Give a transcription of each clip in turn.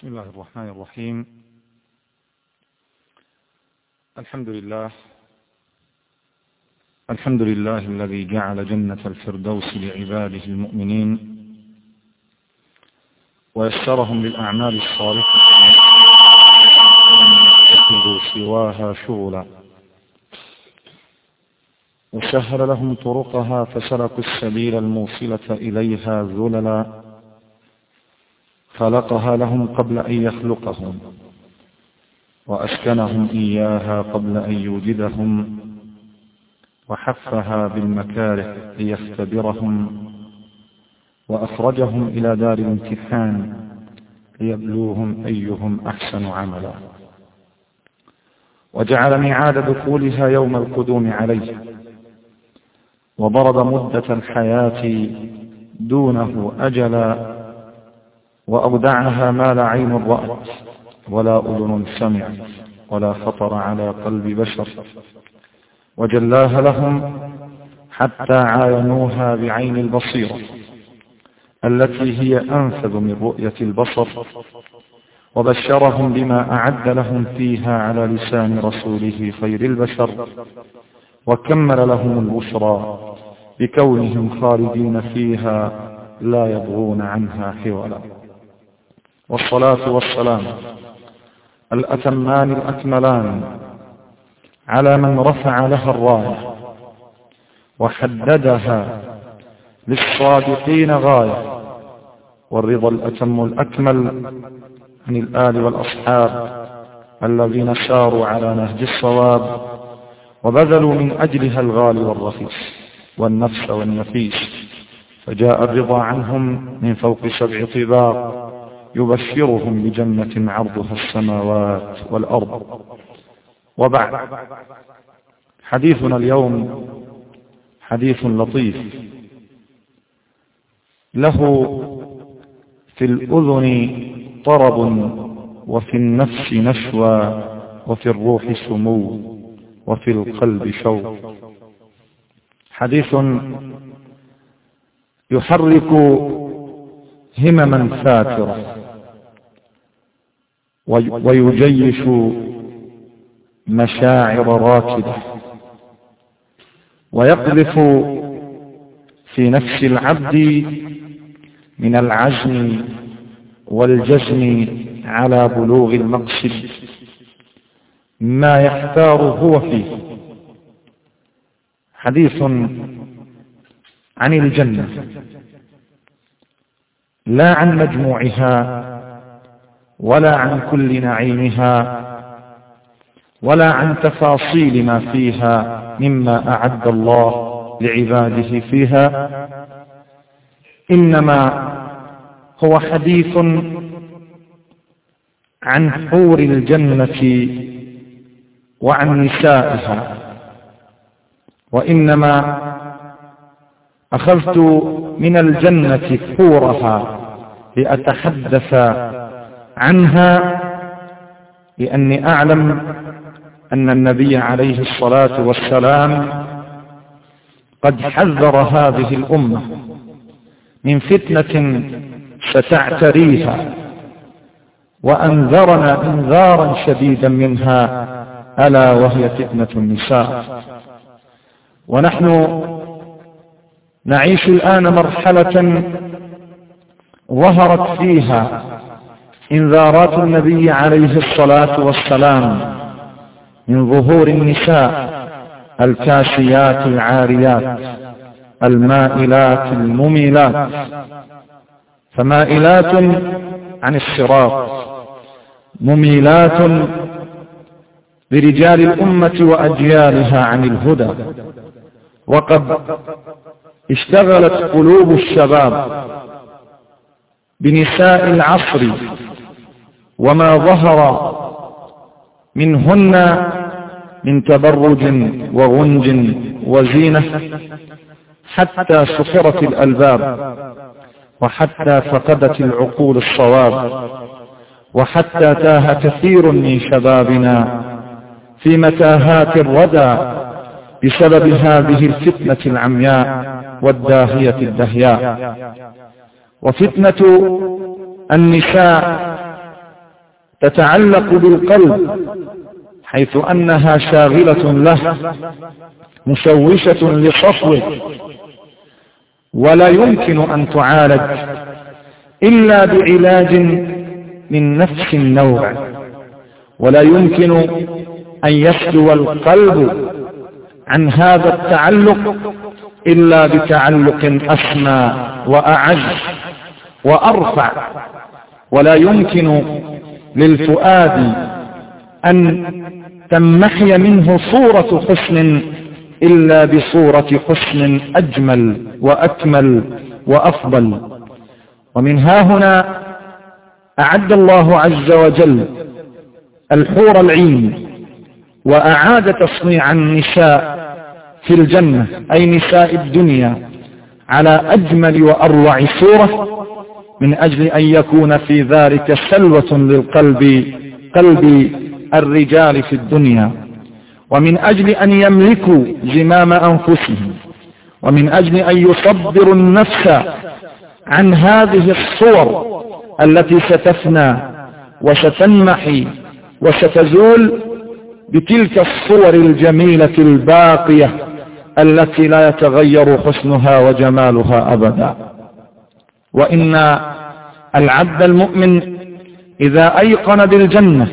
بسم الله الرحمن الرحيم. الحمد لله الذي جعل جنة الفردوس لعباده المؤمنين ويسرهم للأعمال الصالحة ولم يتخذوا سواها شغلا، وسهل لهم طرقها فسلكوا السبيل الموصلة إليها ذللا، خلقها لهم قبل أن يخلقهم وأسكنهم إياها قبل أن يوجدهم، وحفها بالمكاره ليختبرهم، وأخرجهم إلى دار الامتحان ليبلوهم أيهم أحسن عملا، وجعل ميعاد دخولها يوم القدوم عليه، وضرب مدة الحياة دونه أجلا، وأودعها ما لا عين رأت ولا أذن سمعت ولا خطر على قلب بشر، وجلاها لهم حتى عاينوها بعين البصيرة التي هي أنفذ من رؤية البصر، وبشرهم بما أعد لهم فيها على لسان رسوله خير البشر، وكمل لهم البشرى بكونهم خالدين فيها لا يبغون عنها حولا. والصلاة والسلام الأتمان الأكملان على من رفع لها الراية وحددها للصادقين غاية، والرضا الأتم الأكمل عن الآل والأصحاب الذين ساروا على نهج الصواب وبذلوا من أجلها الغالي والرخيص والنفس والنفيس، فجاء الرضا عنهم من فوق 7 طباق يبشرهم بجنة عرضها السماوات والأرض. وبعد، حديثنا اليوم حديث لطيف له في الأذن طرب وفي النفس نشوى وفي الروح سمو وفي القلب شوق، حديث يحرك همما فاترة ويجيش مشاعر راكدة، ويقذف في نفس العبد من العزم والجزم على بلوغ المقصد ما يحتار هو فيه. حديث عن الجنة، لا عن مجموعها ولا عن كل نعيمها ولا عن تفاصيل ما فيها مما أعد الله لعباده فيها، إنما هو حديث عن حور الجنة وعن نسائها. وإنما أخذت من الجنة حورها لأتحدث عنها، لأني أعلم أن النبي عليه الصلاة والسلام قد حذر هذه الأمة من فتنة ستعتريها، وأنذرنا إنذارا شديدا منها، ألا وهي فتنة النساء. ونحن نعيش الآن مرحلة ظهرت فيها إنذارات النبي عليه الصلاة والسلام من ظهور النساء الكاسيات العاريات المائلات المميلات، فمائلات عن الصراط، مميلات برجال الأمة وأجيالها عن الهدى. وقد اشتغلت قلوب الشباب بنساء العصر وما ظهر منهن من تبرج وغنج وزينة، حتى سخرت الألباب، وحتى فقدت العقول الصواب، وحتى تاه كثير من شبابنا في متاهات الردى بسبب هذه الفتنة العمياء والداهية الدهياء. وفتنة النساء تتعلق بالقلب، حيث أنها شاغلة له مشوشة لصفوه، ولا يمكن أن تعالج إلا بعلاج من نفس النوع، ولا يمكن أن يسلو القلب عن هذا التعلق إلا بتعلق أسمى وأعز وأرفع. ولا يمكن للفؤاد أن تمحي منه صورة حسن إلا بصورة حسن أجمل وأكمل وأفضل. ومن ها هنا أعد الله عز وجل الحور العين، وأعاد تصنيع النساء في الجنة أي نساء الدنيا على أجمل وأروع صورة، من أجل أن يكون في ذلك سلوة للقلب، قلب الرجال في الدنيا، ومن أجل أن يملكوا زمام أنفسهم، ومن أجل أن يصبروا النفس عن هذه الصور التي ستفنى وستنمحي وستزول بتلك الصور الجميلة الباقية التي لا يتغير حسنها وجمالها أبدا. وإن العبد المؤمن إذا أيقن بالجنة،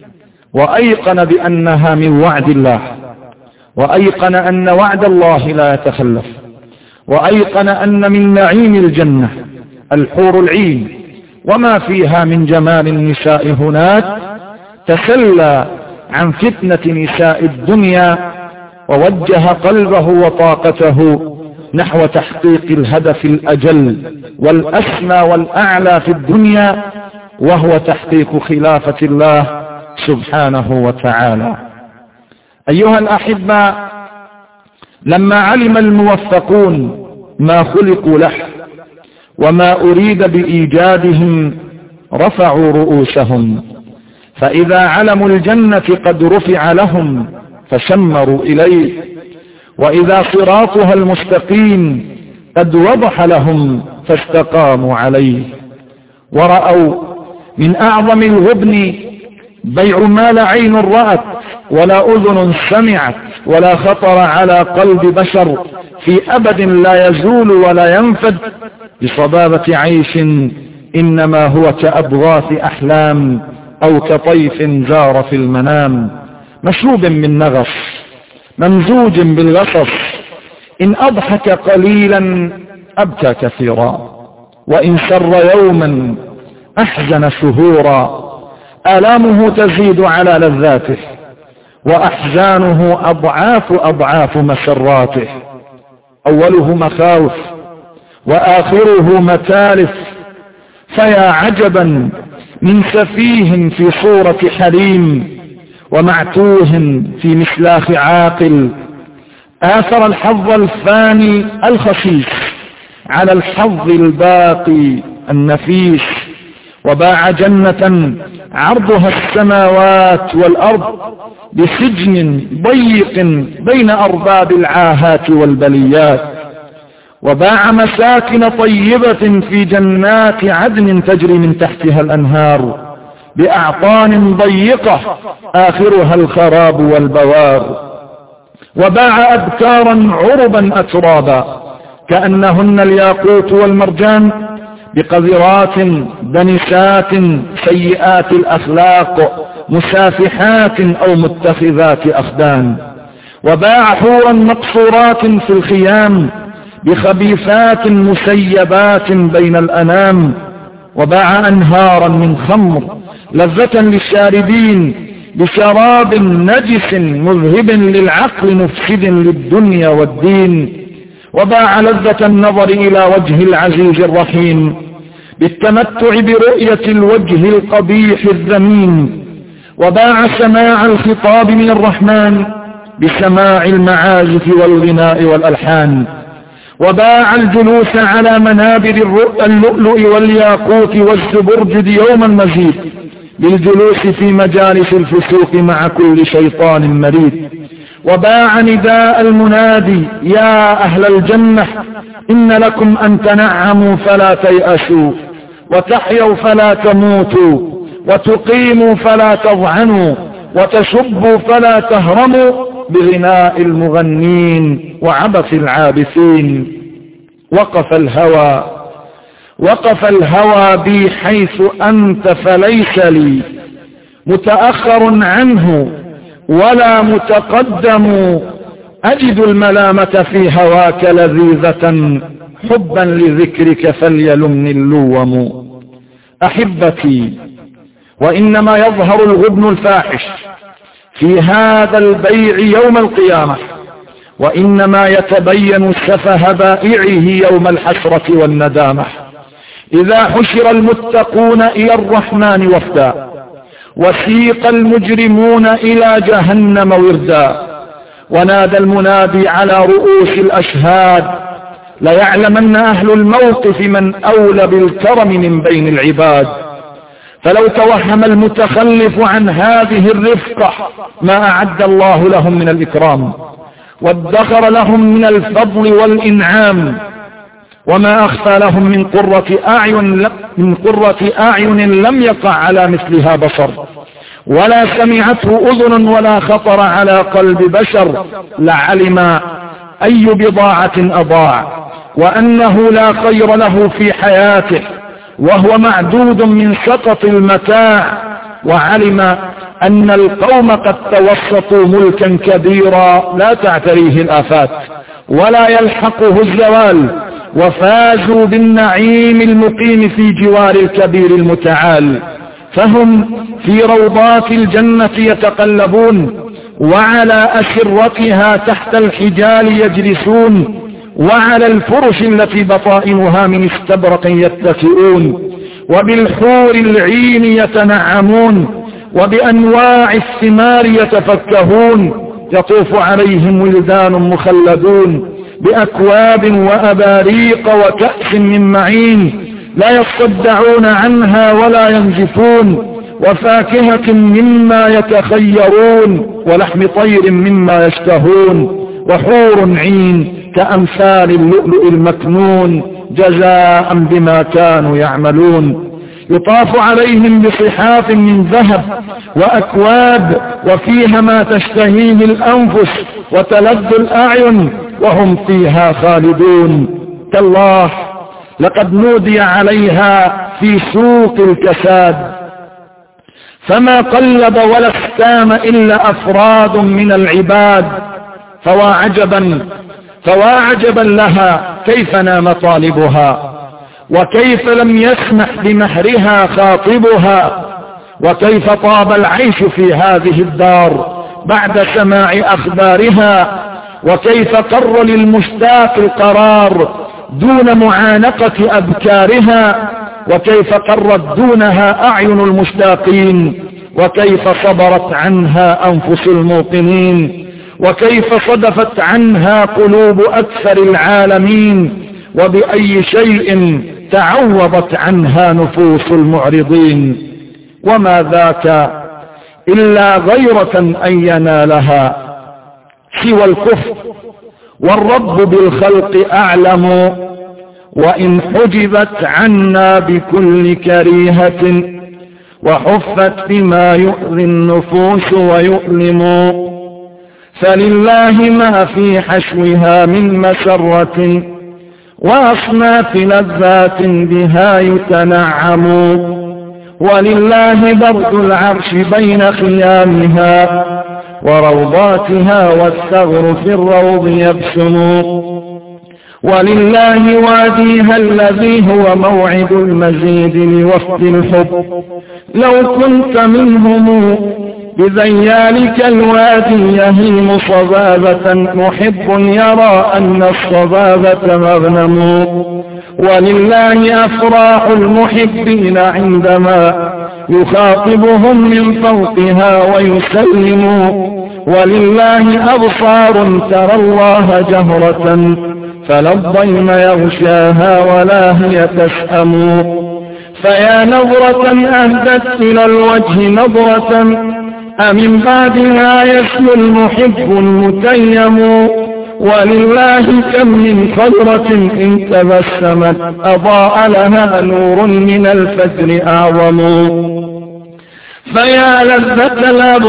وأيقن بأنها من وعد الله، وأيقن أن وعد الله لا يتخلف، وأيقن أن من نعيم الجنة الحور العين وما فيها من جمال النساء هناك، تسلى عن فتنة نساء الدنيا، ووجه قلبه وطاقته نحو تحقيق الهدف الأجل والأسمى والأعلى في الدنيا، وهو تحقيق خلافة الله سبحانه وتعالى. أيها الأحبة، لما علم الموفقون ما خلقوا له وما أريد بإيجادهم رفعوا رؤوسهم، فإذا علموا الجنة قد رفع لهم فشمروا إليه، وإذا صراطها المستقيم قد وضح لهم فاستقاموا عليه، ورأوا من أعظم الغبن بيع ما لا عين رأت ولا أذن سمعت ولا خطر على قلب بشر في أبد لا يزول ولا ينفد بصبابة عيش، إنما هو كأبغاث أحلام أو كطيف زار في المنام، مشروب من نغص ممزوج بالغصص، إن أضحك قليلا أبكى كثيرا، وإن سر يوما أحزن شهورا، آلامه تزيد على لذاته، وأحزانه أضعاف مسراته، أوله مخاوف وآخره متالف، فيا عجبا من سفيه في صورة حليم، ومعتوه في مسلاخ عاقل، آثر الحظ الفاني الخسيس على الحظ الباقي النفيس، وباع جنة عرضها السماوات والأرض بسجن ضيق بين أرباب العاهات والبليات، وباع مساكن طيبة في جنات عدن تجري من تحتها الأنهار بأعطان ضيقة آخرها الخراب والبوار، وباع أبكارا عربا أترابا كأنهن الياقوت والمرجان بقذرات دنسات سيئات الأخلاق مسافحات أو متخذات أخدان، وباع حورا مقصورات في الخيام بخبيثات مسيبات بين الأنام، وباع أنهارا من خمر لذة للشاربين بشراب نجس مذهب للعقل مفسد للدنيا والدين، وباع لذة النظر إلى وجه العزيز الرحيم بالتمتع برؤية الوجه القبيح الذميم، وباع سماع الخطاب من الرحمن بسماع المعازف والغناء والألحان، وباع الجلوس على منابر اللؤلؤ والياقوت والزبرجد يوم المزيد للجلوس في مجالس الفسوق مع كل شيطان مريد، وباع نداء المنادي يا أهل الجنة إن لكم أن تنعموا فلا تيأسوا وتحيوا فلا تموتوا وتقيموا فلا تضعنوا، وتشبوا فلا تهرموا بغناء المغنين وعبث العابثين. وقف الهوى بي حيث أنت فليس لي متأخر عنه ولا متقدم، أجد الملامة في هواك لذيذة، حبا لذكرك فليلمني اللوم. أحبتي، وإنما يظهر الغبن الفاحش في هذا البيع يوم القيامة، وإنما يتبين سفه بائعه يوم الحسرة والندامة، إذا حشر المتقون إلى الرحمن وفدا، وسيق المجرمون إلى جهنم وردا، ونادى المنادي على رؤوس الأشهاد، ليعلمن أهل الموقف من أولى بالكرم من بين العباد. فلو توهم المتخلف عن هذه الرفقة ما أعد الله لهم من الإكرام، وادخر لهم من الفضل والإنعام، وما أخفى لهم من قرة أعين لم يقع على مثلها بصر، ولا سمعته أذن، ولا خطر على قلب بشر، لعلم أي بضاعة أضاع، وأنه لا خير له في حياته، وهو معدود من سقط المتاع، وعلم أن القوم قد توسطوا ملكا كبيرا لا تعتريه الآفات ولا يلحقه الزوال، وفازوا بالنعيم المقيم في جوار الكبير المتعال، فهم في روضات الجنة يتقلبون، وعلى أسرتها تحت الحجال يجلسون، وعلى الفرش التي بطائنها من استبرق يتكئون، وبالحور العين يتنعمون، وبأنواع الثمار يتفكهون، يطوف عليهم ولدان مخلدون بأكواب وأباريق وكأس من معين، لا يصدعون عنها ولا ينزفون، وفاكهة مما يتخيرون، ولحم طير مما يشتهون، وحور عين كأمثال اللؤلؤ المكنون، جزاء بما كانوا يعملون. يطاف عليهم بصحاف من ذهب وأكواب، وفيها ما تشتهيه الأنفس وتلذ الأعين، وهم فيها خالدون. تالله لقد نودي عليها في سوق الكساد، فما قلب ولا استام إلا أفراد من العباد، فوا عجبا لها كيف نام طالبها، وكيف لم يسمح بمهرها خاطبها، وكيف طاب العيش في هذه الدار بعد سماع أخبارها، وكيف قر للمشتاق القرار دون معانقة أبكارها، وكيف قرت دونها أعين المشتاقين، وكيف صبرت عنها أنفس الموقنين، وكيف صدفت عنها قلوب أكثر العالمين، وبأي شيء تعوضت عنها نفوس المعرضين. وما ذاك إلا غيرة أن ينالها سوى الكفر، والرب بالخلق أعلم، وإن حجبت عنا بكل كريهة، وحفت بما يؤذي النفوس ويؤلم، فلله ما في حشوها من مسرة، وأصناف لذات بها يتنعم، ولله برد العرش بين خيامها، وروضاتها والثغر في الروض يبسم، ولله واديها الذي هو موعد المزيد لوفد الحب، لو كنت منهم بذيالك الوادي يهيم صبابة، محب يرى أن الصبابة مغنم، ولله أفراح المحبين عندما يخاطبهم من فوقها ويسلم، ولله أبصار ترى الله جهرة، فلا الضيم يغشاها ولا هي تسأم، فيا نظرة أهدت إلى الوجه نظرة، أمن بعدها يسلو المحب المتيم، ولله كم من خضرة إن تبسمت أضاء لها نور من الفجر أعظم، فيا لذة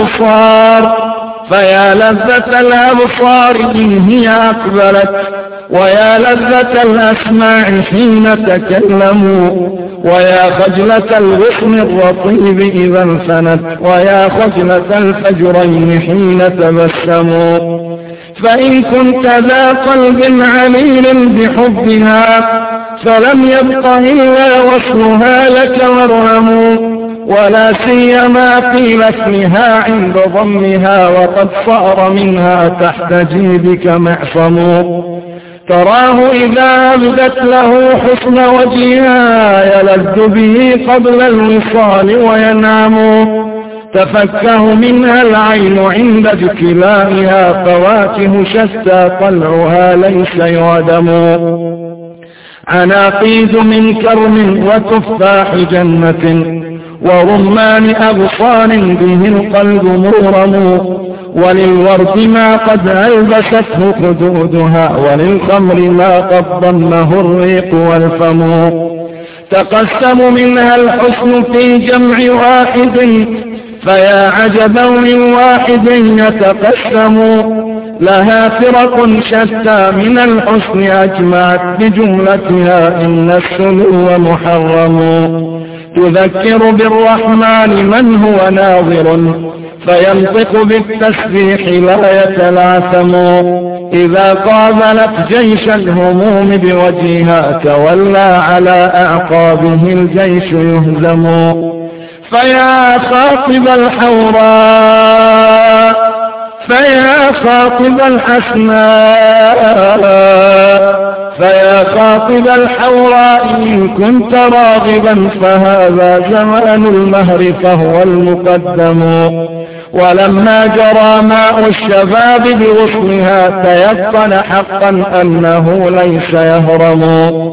الأبصار إن هي أقبلت، ويا لذة الأسماع حين تكلموا، ويا خجلة الغصن الرطيب إذا انفنت، ويا خجلة الفجرين حين تبسموا. فإن كنت ذا قلب عليل بحبها فلم يبق إلا وصلها لك وارهموا، ولا سيما قيل اسمها عند ضمها وقد صار منها تحت جيبك معصم. تراه إذا أبدت له حسن وجهها يلذ به قبل الوصال وينعم، تفكه منها العين عند ابتلائها فواكه شتى طلعها ليس يعدم. عناقيد من كرم وتفاح جنة ورمان أغصان به القلب مغرم، وللورد ما قد ألبسته خدودها وللخمر ما قد ضمه الريق والفم. تقسم منها الحسن في جمع واحد فيا عجبا من واحد يتقسم، لها فرق شتى من الحسن أجمعت بجملتها إن السلو محرم. تذكر بالرحمن من هو ناظر فينطق بالتسبيح لا يتلعثم، إذا قابلت جيش الهموم بوجهها تولى على أعقابه الجيش يهزم. فيا خاطب الحوراء فيا خاطب الحسناء فيا خاطب الحوراء إن كنت راغبا فهذا زمان المهر فهو المقدم. ولما جرى ماء الشباب بغصنها تيقن حقا أنه ليس يهرم.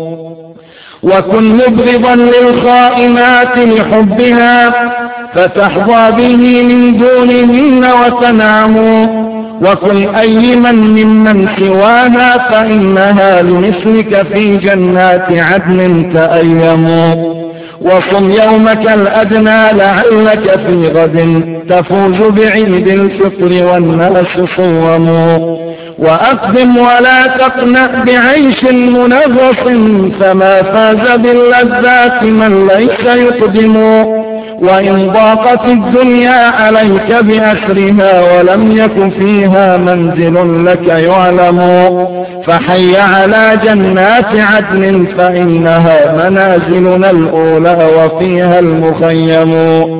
وكن مبغضا للخائنات لحبها فتحظى به من دونهن وتنعم، وكن أيما ممن سواها فإنها لمثلك في جنات عدن تأيم. وصم يومك الأدنى لعلك في غد تفوز بعيد الفطر والناس صوموا، وأقدم ولا تقنع بعيش منغص فما فاز باللذات من ليس يقدم. وإن ضاقت الدنيا عليك بأسرها ولم يك فيها منزل لك يعلم فحي على جنات عدن فإنها منازلنا الأولى وفيها المخيم.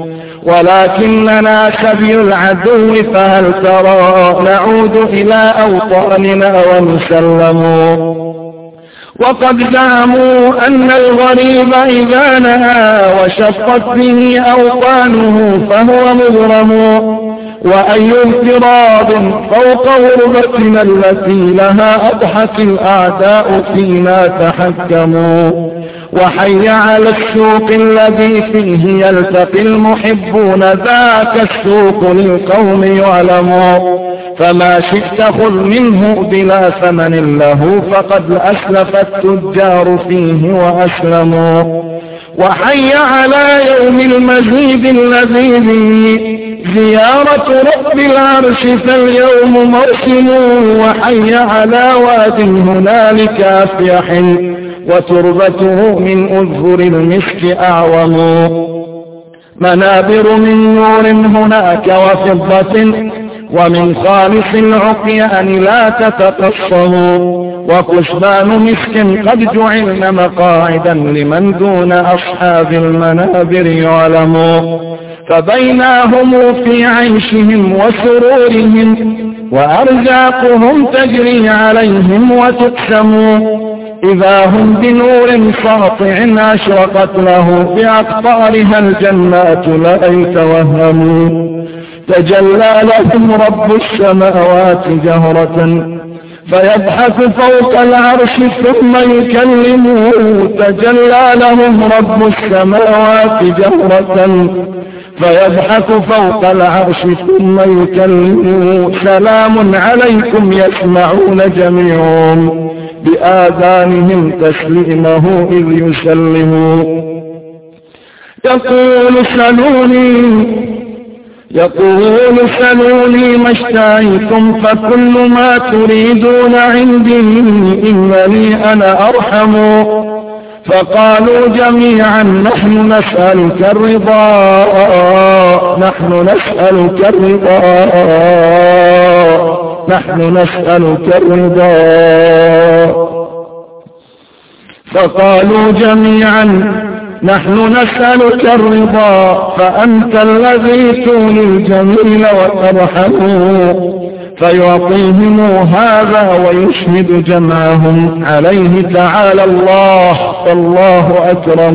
ولكننا سبي العدو فهل ترى نعود إلى أوطاننا ونسلم. وقد زعموا أن الغريب إذا نهى وشقت به أوطانه فهو مغرم، وأي اضطراب فوق غربتنا التي لها أضحت الأعداء فينا تحكموا. وحي على السوق الذي فيه يلتقي المحبون ذاك السوق للقوم يعلم، فما شئت خذ منه بلا ثمن له فقد أسلف التجار فيه وأسلموا. وحي على يوم المزيد الذي به زيارة رب العرش فاليوم موسم، وحي على واد هنالك أفيح وتربته من أذهر المسك أعوم. منابر من نور هناك وفضة ومن خالص العقيان لا تتقصم، وكسبان مسك قد جعلن مقاعدا لمن دون أصحاب المنابر يعلم. فبيناهم في عيشهم وسرورهم وأرزاقهم تجري عليهم وتقسم، إذا هم بنور ساطع أشرقت له بأقطارها الجنات لا يتوهموا. تجلى لهم رب السماوات جهرة فيضحك فوق العرش ثم يكلمه. تجلى لهم رب السماوات جهرة فيضحك فوق العرش ثم يكلمه. سلام عليكم يسمعون جميعهم بآذانهم تسليمه إذ يسلموا. يقول سلوني يقول سلوني ما اشتهيتم فكل ما تريدون عندي إنني أنا أرحم. فقالوا جميعا نحن نسألك الرضا نحن نسألك الرضا نحن نسألك الرضا. فقالوا جميعا نحن نسألك الرضا فأنت الذي تولي الجميل وترحم. فيعطيهم هذا ويشهد جمعهم عليه تعالى الله فالله أكرم.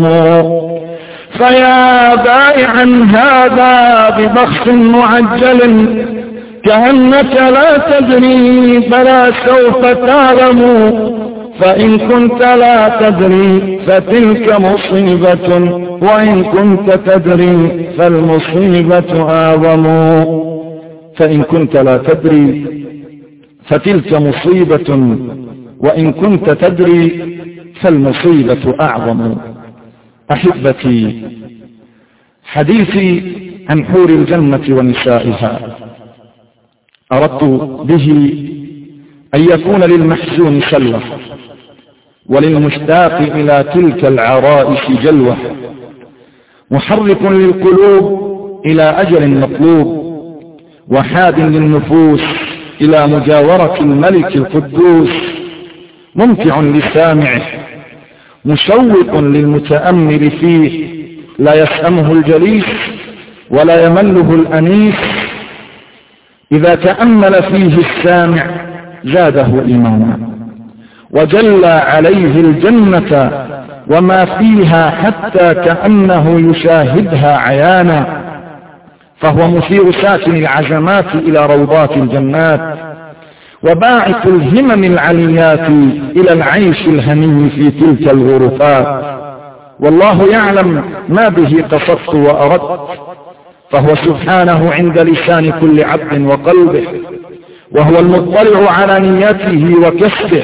فيا بائعا هذا ببخس معجل كأنك لا تدري فلا سوف تعلم. فإن كنت لا تدري فتلك مصيبة وإن كنت تدري فالمصيبة أعظم. فإن كنت لا تدري فتلك مصيبة وإن كنت تدري فالمصيبة أعظم. أحبتي، حديثي عن حور الجنة ونسائها أردت به أن يكون للمحزون سلوة وللمشتاق إلى تلك العرائس جلوة، محرك للقلوب إلى أجل مطلوب، وحاد للنفوس إلى مجاورة الملك القدوس، ممتع لسامعه مشوق للمتأمل فيه، لا يسأمه الجليس ولا يمله الأنيس. إذا تأمل فيه السامع زاده إيمانا وجلى عليه الجنة وما فيها حتى كأنه يشاهدها عيانا. فهو مثير ساكن العزمات إلى روضات الجنات وباعث الهمم العليات إلى العيش الهني في تلك الغرفات. والله يعلم ما به قصدت وأردت، فهو سبحانه عند لسان كل عبد وقلبه، وهو المطلع على نيته وكسبه.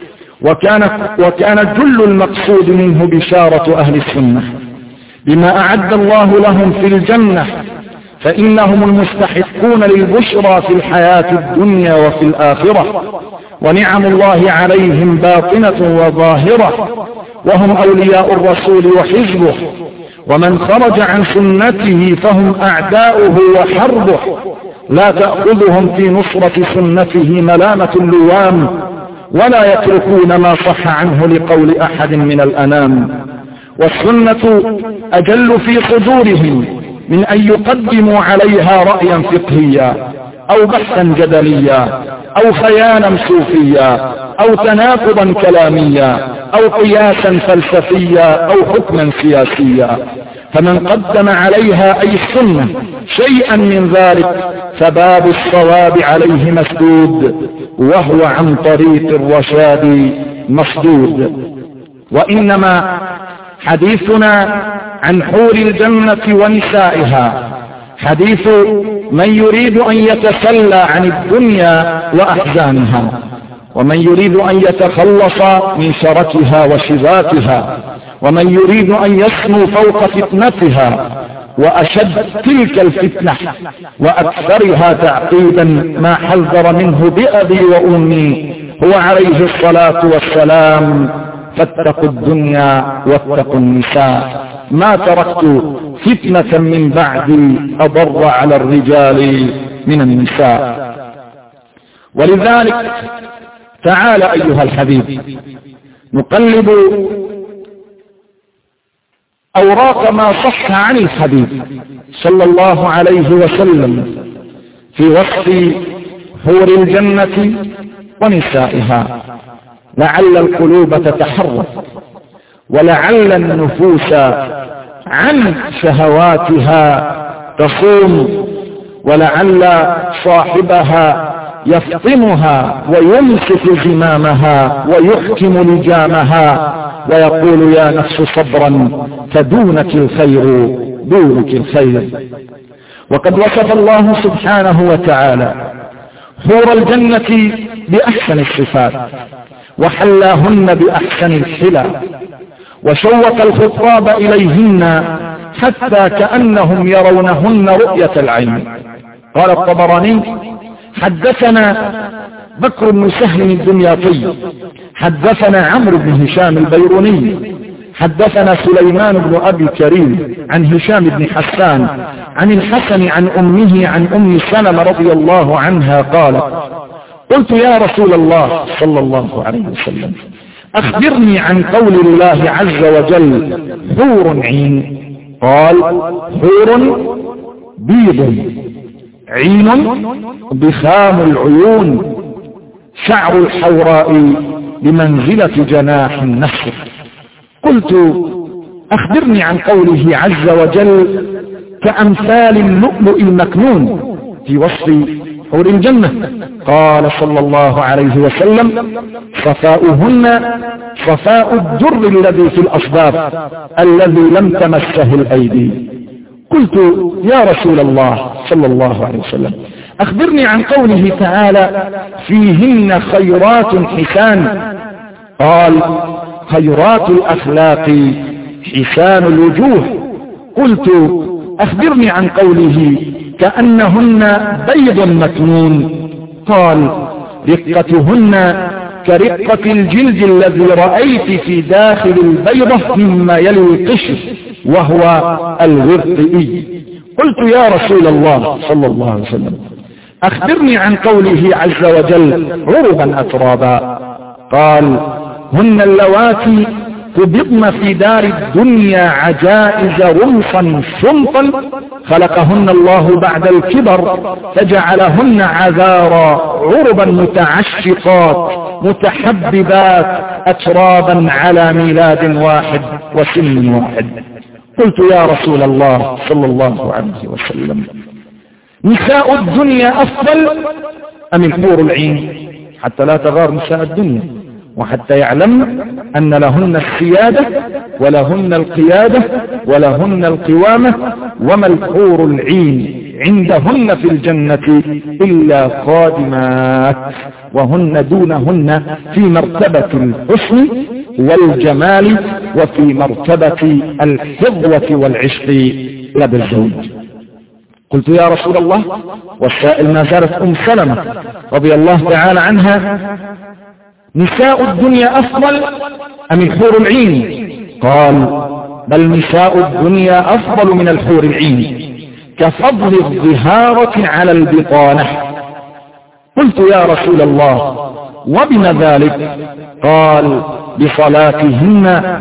وكان جل المقصود منه بشارة أهل السنة بما أعد الله لهم في الجنة، فإنهم المستحقون للبشرى في الحياة الدنيا وفي الآخرة، ونعم الله عليهم باطنة وظاهرة، وهم أولياء الرسول وحزبه، ومن خرج عن سنته فهم أعداؤه وحربه، لا تأخذهم في نصرة سنته ملامة اللوام، ولا يتركون ما صح عنه لقول أحد من الأنام. والسنة أجل في صدورهم من أن يقدموا عليها رأيا فقهيا أو بحثا جدليا أو خيانا صوفيا أو تناقضا كلاميا أو قياسا فلسفيا أو حكما سياسيا. فمن قدم عليها أي السنة شيئا من ذلك فباب الصواب عليه مسدود، وهو عن طريق الرشاد مصدود. وإنما حديثنا عن حور الجنة ونسائها حديث من يريد أن يتسلى عن الدنيا وأحزانها، ومن يريد أن يتخلص من شركها وشذاتها، ومن يريد أن يسمو فوق فتنتها وأشد تلك الفتنة وأكثرها تعقيدا ما حذر منه بأبي وأمي هو عليه الصلاة والسلام: فاتقوا الدنيا واتقوا النساء، ما تركت فتنة من بعدي أضر على الرجال من النساء. ولذلك تعال أيها الحبيب نقلب أوراق ما صح عن الحبيب صلى الله عليه وسلم في وصف حور الجنة ونسائها، لعل القلوب تتحرك ولعل النفوس عن شهواتها تصوم، ولعل صاحبها يفطمها ويمسك زمامها ويحكم لجامها ويقول: يا نفس صبرا فدونك الخير دونك الخير. وقد وصف الله سبحانه وتعالى حور الجنة بأحسن الصفات وحلاهن بأحسن الحلى، وشوق الخطاب إليهن حتى كأنهم يرونهن رؤية العين. قال الطبراني حدثنا بكر بن سهل الدمياطي حدثنا عمرو بن هشام البيروني حدثنا سليمان بن أبي كريم عن هشام بن حسان عن الحسن عن أمه عن أم سلمة رضي الله عنها قالت: قلت يا رسول الله صلى الله عليه وسلم أخبرني عن قول الله عز وجل حور عين. قال: حور بيض عين بخام العيون شعر الحوراء بمنزلة جناح النسر. قلت: أخبرني عن قوله عز وجل كأمثال اللؤلؤ المكنون في وصف حور الجنة. قال صلى الله عليه وسلم: صفاؤهن صفاء الدر الذي في الأصداف الذي لم تمسه الأيدي. قلت: يا رسول الله صلى الله عليه وسلم أخبرني عن قوله تعالى فيهن خيرات حسان. قال: خيرات الأخلاق حسان الوجوه. قلت: أخبرني عن قوله كأنهن بيض مكنون. قال: رقتهن كرقة الجلد الذي رأيت في داخل البيضة مما يلي القشر وهو الغرقئي. قلت: يا رسول الله صلى الله عليه وسلم أخبرني عن قوله عز وجل عربا أترابا. قال: هن اللواتي تبضن في دار الدنيا عجائز رمصا شمطا خلقهن الله بعد الكبر فجعلهن عذارا عربا متعشقات متحببات أترابا على ميلاد واحد وسن واحد. قلت: يا رسول الله صلى الله عليه وسلم نساء الدنيا أفضل أم الحور العين؟ حتى لا تغار نساء الدنيا وحتى يعلم أن لهن السيادة ولهن القيادة ولهن القوامة وما الحور العين عندهن في الجنة إلا خادمات وهن دونهن في مرتبة الحسن والجمال وفي مرتبة الحظوة والعشق لدى الزوج. قلت: يا رسول الله والسائل ما زالت أم سلمة رضي الله تعالى عنها نساء الدنيا أفضل أم الحور العين؟ قال: بل نساء الدنيا أفضل من الحور العين كفضل الظهارة على البطانة. قلت: يا رسول الله وبما ذلك؟ قال: بصلاتهن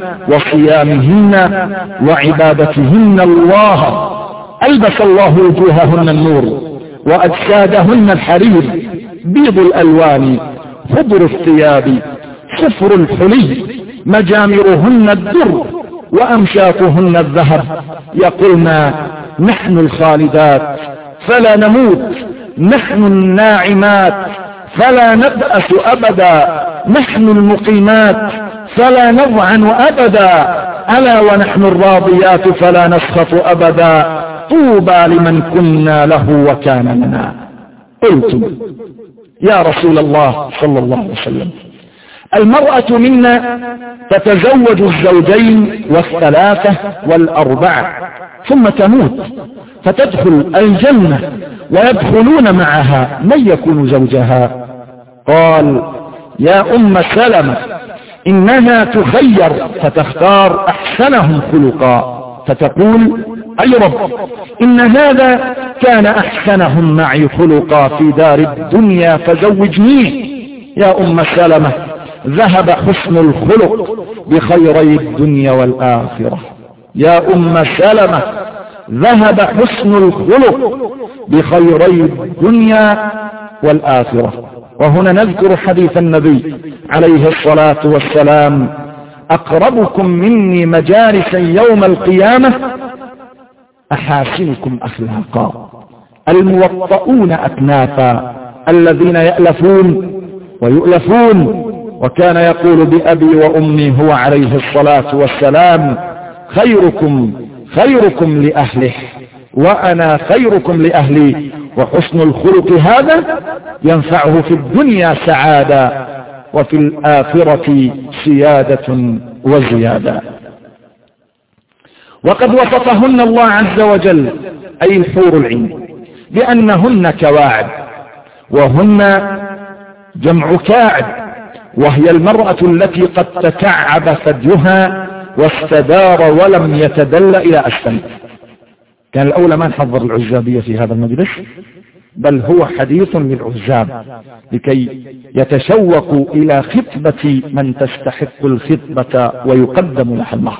وصيامهن وعبادتهن الله ألبس الله وجوههن النور وأجسادهن الحرير بيض الألوان خضر الثياب صفر الحلي مجامرهن الدر وأمشاطهن الذهب يقولن نحن الخالدات فلا نموت نحن الناعمات فلا نبأس أبدا نحن المقيمات فلا نضعن أبدا ألا ونحن الراضيات فلا نسخط أبدا طوبى لمن كنا له وكان لنا. قلت: يا رسول الله صلى الله عليه وسلم المرأة منا تتزوج الزوجين والثلاثة والأربعة ثم تموت فتدخل الجنة ويدخلون معها من يكون زوجها؟ قال: يا أم سلمة إنها تخير فتختار أحسنهم خلقا فتقول: أي رب إن هذا كان أحسنهم معي خلقا في دار الدنيا فزوجنيه. يا أم سلمة ذهب حسن الخلق بخيري الدنيا والآخرة. يا أم سلمة ذهب حسن الخلق بخيري الدنيا والآخرة. وهنا نذكر حديث النبي عليه الصلاة والسلام: أقربكم مني مجالسا يوم القيامة أحاسنكم أخلاقا الموطؤون أكنافا الذين يألفون ويؤلفون. وكان يقول بأبي وأمي هو عليه الصلاة والسلام: خيركم خيركم لأهله وأنا خيركم لأهلي. وحسن الخلق هذا ينفعه في الدنيا سعادة وفي الآخرة سيادة وزيادة. وقد وصفهن الله عز وجل أي الحور العين بأنهن كواعب، وهن جمع كاعب، وهي المرأة التي قد تكعب ثديها واستدار ولم يتدل إلى أسفل. كان الأولى ما نحضر العزابية في هذا المجلس، بل هو حديث للعزاب لكي يتشوقوا إلى خطبة من تستحق الخطبة ويقدم لها المهر.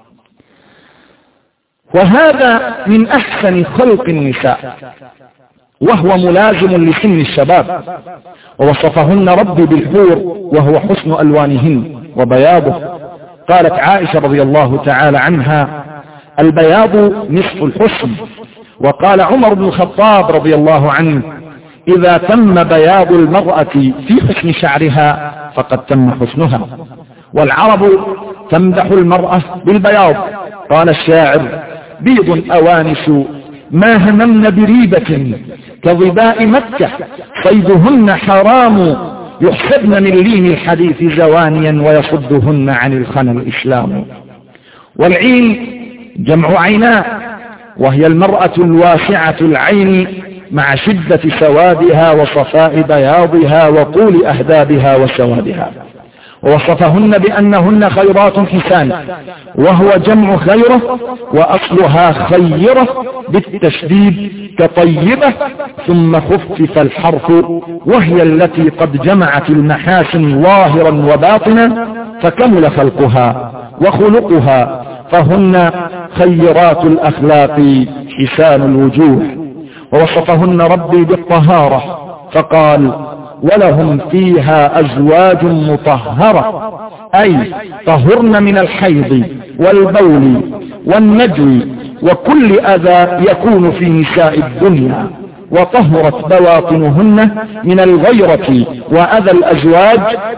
وهذا من أحسن خلق النساء، وهو ملازم لسن الشباب، ووصفهن ربي بالحور وهو حسن ألوانهن وبياضه. قالت عائشة رضي الله تعالى عنها: البياض نصف الحسن. وقال عمر بن الخطاب رضي الله عنه: إذا تم بياض المرأة في حسن شعرها فقد تم حسنها. والعرب تمدح المرأة بالبياض. قال الشاعر: بيض أوانس ما هممن بريبة كظباء مكة صيدهن حرام يحسبن من لين الحديث زوانيا ويصدهن عن الخنا الإسلام. والعين جمع عيناء، وهي المرأة الواسعة العين مع شدة سوادها وصفاء بياضها وطول أهدابها وسوادها. ووصفهن بأنهن خيرات حسان، وهو جمع خيرة وأصلها خيرة بالتشديد كطيبة ثم خفف الحرف، وهي التي قد جمعت المحاسن ظاهرا وباطنا فكمل خلقها وخلقها، فهن خيرات الأخلاق حسان الوجوه. ووصفهن ربي بالطهارة فقال: ولهم فيها أزواج مطهرة، أي طهرن من الحيض والبول والنجو وكل أذى يكون في نساء الدنيا، وطهرت بواطنهن من الغيرة وأذى الأزواج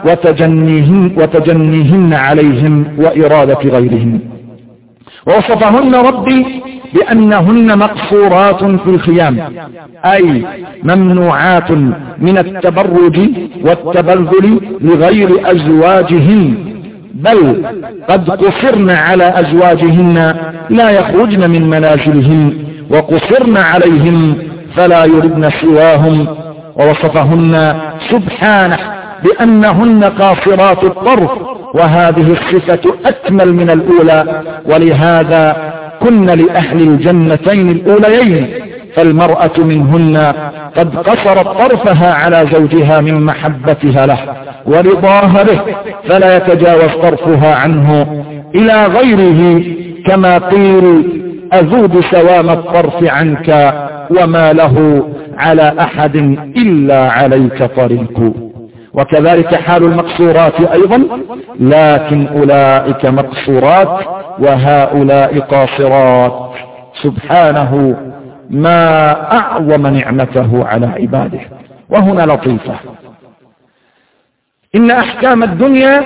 وتجنيهن عليهم وإرادة غيرهم. ووصفهن ربي بأنهن مقصورات في الخيام، أي ممنوعات من التبرج والتبذل لغير أزواجهن، بل قد قصرن على أزواجهن لا يخرجن من منازلهن وقصرن عليهم فلا يردن سواهم. ووصفهن سبحانه بأنهن قاصرات الطرف، وهذه الصفة أكمل من الأولى، ولهذا كن لأهل الجنتين الأوليين، فالمرأة منهن قد قصرت طرفها على زوجها من محبتها له ورضاها به، فلا يتجاوز طرفها عنه إلى غيره، كما قيل: أذوب سوام الطرف عنك وما له على أحد إلا عليك طريق. وكذلك حال المقصورات أيضا، لكن أولئك مقصورات وهؤلاء قاصرات. سبحانه ما أعظم نعمته على عباده. وهنا لطيفة: إن أحكام الدنيا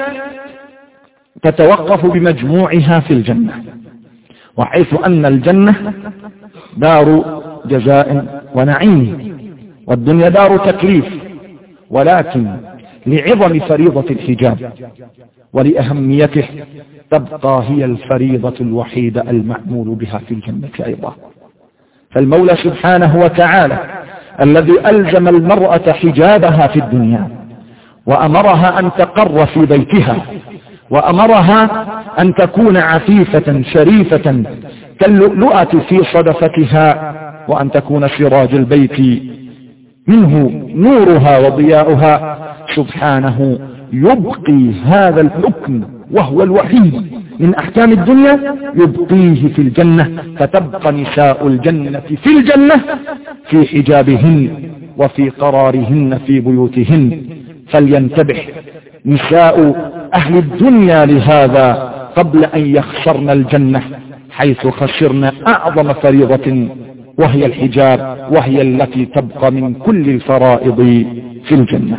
تتوقف بمجموعها في الجنة، وحيث أن الجنة دار جزاء ونعيم، والدنيا دار تكليف، ولكن لعظم فريضة الحجاب ولأهميته تبقى هي الفريضة الوحيدة المأمول بها في الجنة أيضا. فالمولى سبحانه وتعالى الذي ألزم المرأة حجابها في الدنيا وأمرها أن تقر في بيتها، وأمرها أن تكون عفيفة شريفة كاللؤلؤة في صدفتها، وأن تكون سراج البيت منه نورها وضياؤها. سبحانه يبقي هذا الحكم وهو الوحيد من أحكام الدنيا يبقيه في الجنة، فتبقى نساء الجنة في الجنة في حجابهن وفي قرارهن في بيوتهن. فلينتبه نساء أهل الدنيا لهذا قبل أن يخسرن الجنة، حيث خسرن أعظم فريضة وهي الحجاب، وهي التي تبقى من كل الفرائض في الجنة.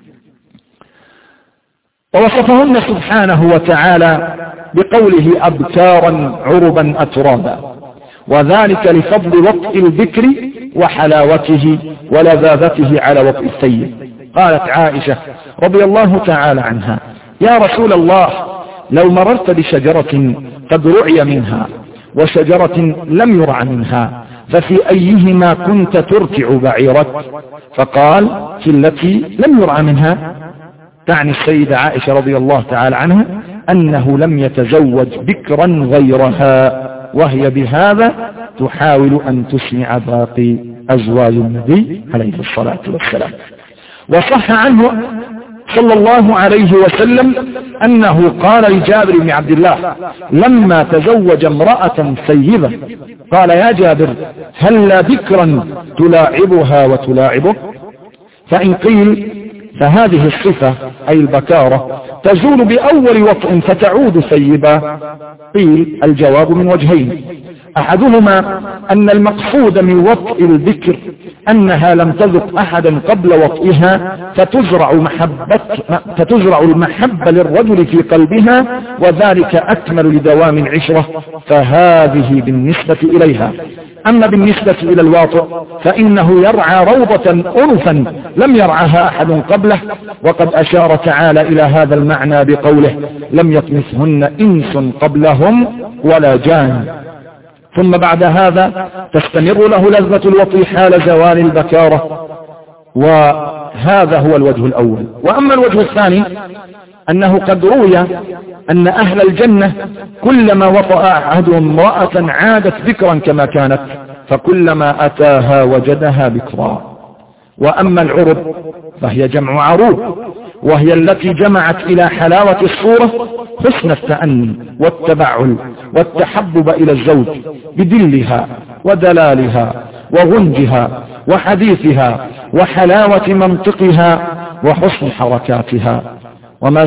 ووصفهن سبحانه وتعالى بقوله: أبكارا عربا أترابا، وذلك لفضل وطء الذكر وحلاوته ولذاذته على وطء السيد. قالت عائشة رضي الله تعالى عنها: يا رسول الله، لو مررت بشجرة قد رعي منها وشجرة لم يرع منها، ففي أيهما كنت ترتع بعيرك؟ فقال في التي لم يرع منها، تعني السيدة عائشة رضي الله تعالى عنها أنه لم يتزوج بكرا غيرها، وهي بهذا تحاول أن تسمع باقي أزواج النبي عليه الصلاة والسلام. وصح عنه صلى الله عليه وسلم أنه قال لجابر بن عبد الله لما تزوج امرأة سيبة قال يا جابر هل بكرا تلاعبها وتلاعبك؟ فإن قيل فهذه الصفة أي البكارة تزول بأول وطء فتعود سيبة، قيل الجواب من وجهين، أحدهما أن المقصود من وطء الذكر أنها لم تذق أحدا قبل وطئها فتزرع المحبة للرجل في قلبها، وذلك أكمل لدوام العشرة، فهذه بالنسبة إليها. أما بالنسبة إلى الواطئ فإنه يرعى روضة أنفا لم يرعها أحد قبله، وقد أشار تعالى إلى هذا المعنى بقوله لم يطمثهن إنس قبلهم ولا جان. ثم بعد هذا تستمر له لذة الوطي حال زوال البكارة، وهذا هو الوجه الأول. وأما الوجه الثاني أنه قد روي أن أهل الجنة كلما وطأ أحدهم امرأة عادت ذكرا كما كانت، فكلما أتاها وجدها بكرا. وأما العرب فهي جمع عروب، وهي التي جمعت إلى حلاوة الصورة حسن التأني والتبعل والتحبب إلى الزوج بدلها ودلالها وغنجها وحديثها وحلاوة منطقها وحسن حركاتها. وما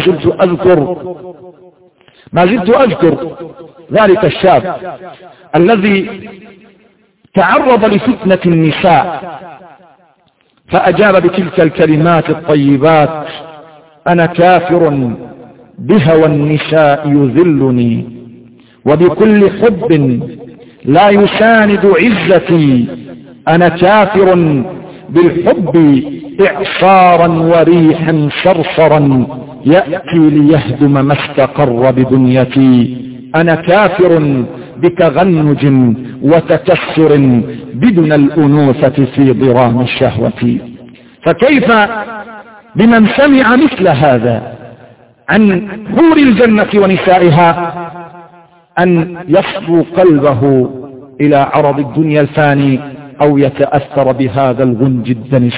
زلت أذكر ذلك الشاب الذي تعرض لفتنة النساء فأجاب بتلك الكلمات الطيبات أنا كافر بهوى النساء يذلني، وبكل حب لا يساند عزتي، أنا كافر بالحب إعصارا وريحا صرصرا يأتي ليهدم ما استقر ببنيتي، أنا كافر بتغنج وتكسر بدون الأنوثة في ضرام الشهوة. فكيف بمن سمع مثل هذا عن حور الجنة ونسائها أن يصفو قلبه إلى عرض الدنيا الفاني أو يتأثر بهذا الغنج الدنس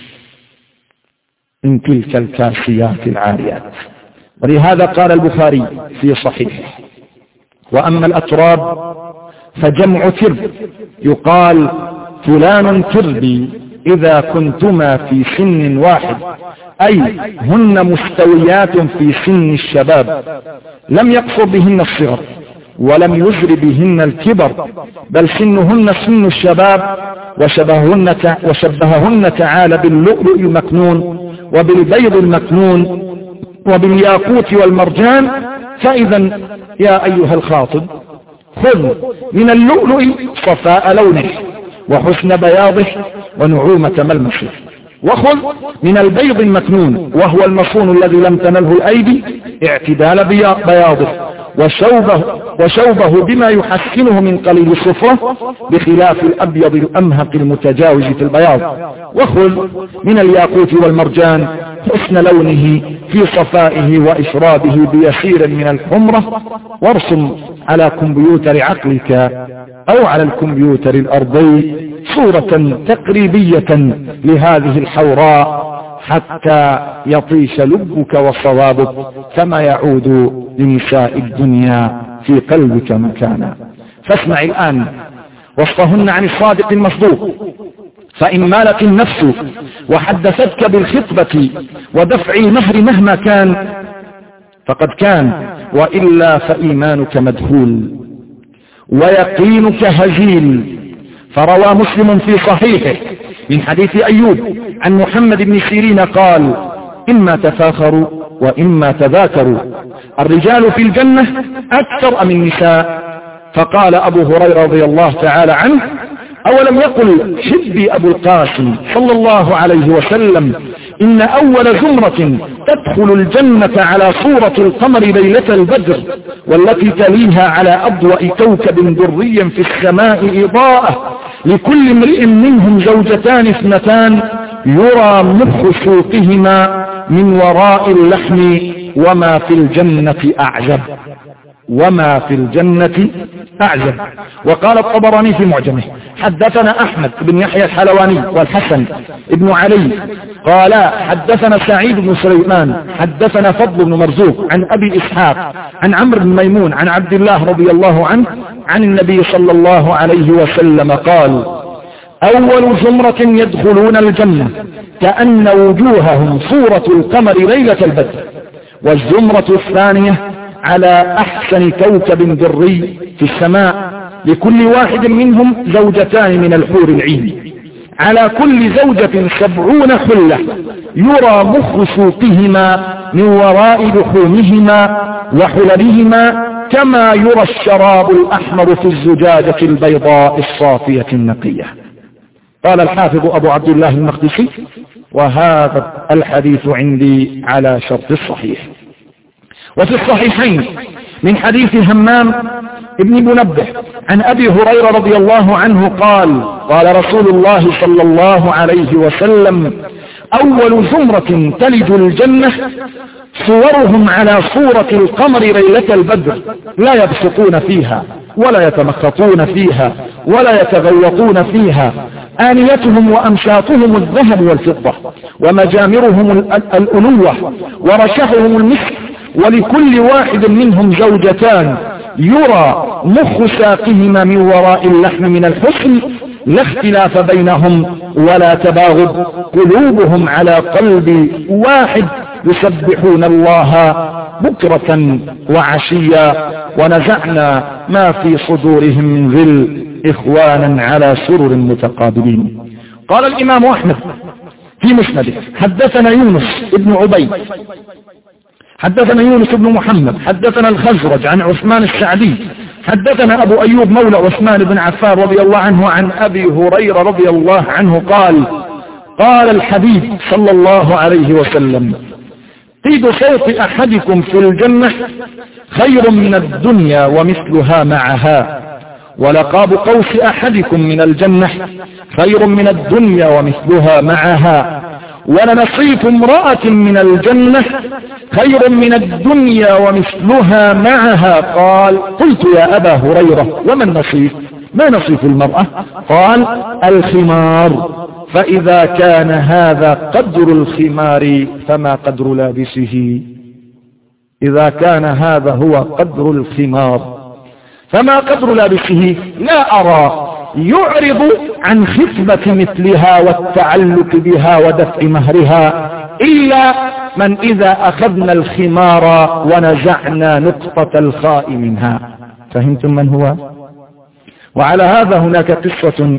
من تلك الكاسيات العاريات. ولهذا قال البخاري في صحيحه وأما الأتراب فجمع ترب، يقال فلان تربي إذا كنتما في سن واحد، أي هن مستويات في سن الشباب، لم يقصر بهن الصغر ولم يزر بهن الكبر، بل سنهن سن الشباب، وشبههن تعالى باللؤلؤ المكنون وبالبيض المكنون وبالياقوت والمرجان. فإذا يا أيها الخاطب خذ من اللؤلؤ صفاء لونه وحسن بياضه ونعومة ملمسه، وخذ من البيض المكنون وهو المصون الذي لم تنله الأيدي اعتدال بياضه وشوبه بما يحسنه من قليل صفره بخلاف الأبيض الأمهق المتجاوز في البياض، وخذ من الياقوت والمرجان حسن لونه في صفائه وإشرابه بيسير من الحمرة، وارسم على كمبيوتر عقلك أو على الكمبيوتر الأرضي صورة تقريبية لهذه الحوراء حتى يطيش لبك وصوابك كما يعود لنساء الدنيا في قلبك مكانا. فاسمع الآن وصفهن عن الصادق المصدوق، فإن مالت النفس وحدثتك بالخطبة ودفع المهر مهما كان فقد كان، وإلا فإيمانك مدهول ويقينك هزيل. فروى مسلم في صحيحه من حديث أيوب عن محمد بن سيرين قال إما تفاخروا وإما تذاكروا، الرجال في الجنة أكثر من النساء. فقال أبو هريرة رضي الله تعالى عنه أولم يقل حبي أبو القاسم صلى الله عليه وسلم إن أول زمرة تدخل الجنة على صورة القمر ليلة البدر، والتي تليها على أضواء كوكب دري في السماء إضاءة، لكل امرئ منهم زوجتان اثنتان يرى مخ سوقهما من وراء اللحم، وما في الجنة أعجب. وما في الجنة أعجب. وقال الطبراني في معجمه: حدثنا أحمد بن يحيى الحلواني والحسن بن علي قال حدثنا سعيد بن سليمان حدثنا فضل بن مرزوق عن أبي إسحاق عن عمرو بن ميمون عن عبد الله رضي الله عنه عن النبي صلى الله عليه وسلم قال: أول زمرة يدخلون الجنة كأن وجوههم صورة القمر ليلة البدر، والزمرة الثانية على أحسن كوكب دري في السماء، لكل واحد منهم زوجتان من الحور العين، على كل زوجة 70 حلة يرى مخ سوقهما من وراء لحومهما وحللهما، كما يرى الشراب الأحمر في الزجاجة البيضاء الصافية النقية. قال الحافظ أبو عبد الله المقدسي: وهذا الحديث عندي على شرط الصحيح. وفي الصحيحين من حديث همام ابن منبه عن أبي هريرة رضي الله عنه قال: قال رسول الله صلى الله عليه وسلم: أول زمرة تلج الجنة صورهم على صورة القمر ليلة البدر، لا يبصقون فيها ولا يتمخطون فيها ولا يتغوطون فيها، آنيتهم وأمشاطهم الذهب والفضة، ومجامرهم الألوة، ورشحهم المسك، ولكل واحد منهم زوجتان يرى مخ ساقهما من وراء اللحم من الحسن، لا اختلاف بينهم ولا تباغض، قلوبهم على قلب واحد، يسبحون الله بكرة وعشيا، ونزعنا ما في صدورهم من غل إخوانا على سرر متقابلين. قال الإمام أحمد في مسنده: حدثنا يونس بن عبيد حدثنا يونس بن محمد حدثنا الخزرج عن عثمان السعدي حدثنا أبو أيوب مولى عثمان بن عفان رضي الله عنه عن أبي هريرة رضي الله عنه قال: قال الحبيب صلى الله عليه وسلم: قيد صوت أحدكم في الجنة خير من الدنيا ومثلها معها، ولقاب قوس أحدكم من الجنة خير من الدنيا ومثلها معها، ولنصيف امرأة من الجنة خير من الدنيا ومثلها معها. قال: قلت يا أبا هريرة وما النصيف؟ ما نصيف المرأة؟ قال: الخمار، فإذا كان هذا قدر الخمار فما قدر لابسه. إذا كان هذا هو قدر الخمار فما قدر لابسه. لا أرى يعرض عن خطبة مثلها والتعلق بها ودفع مهرها إلا من إذا أخذنا الخمار ونزعنا نقطة الخاء منها. فهمتم من هو؟ وعلى هذا هناك قصة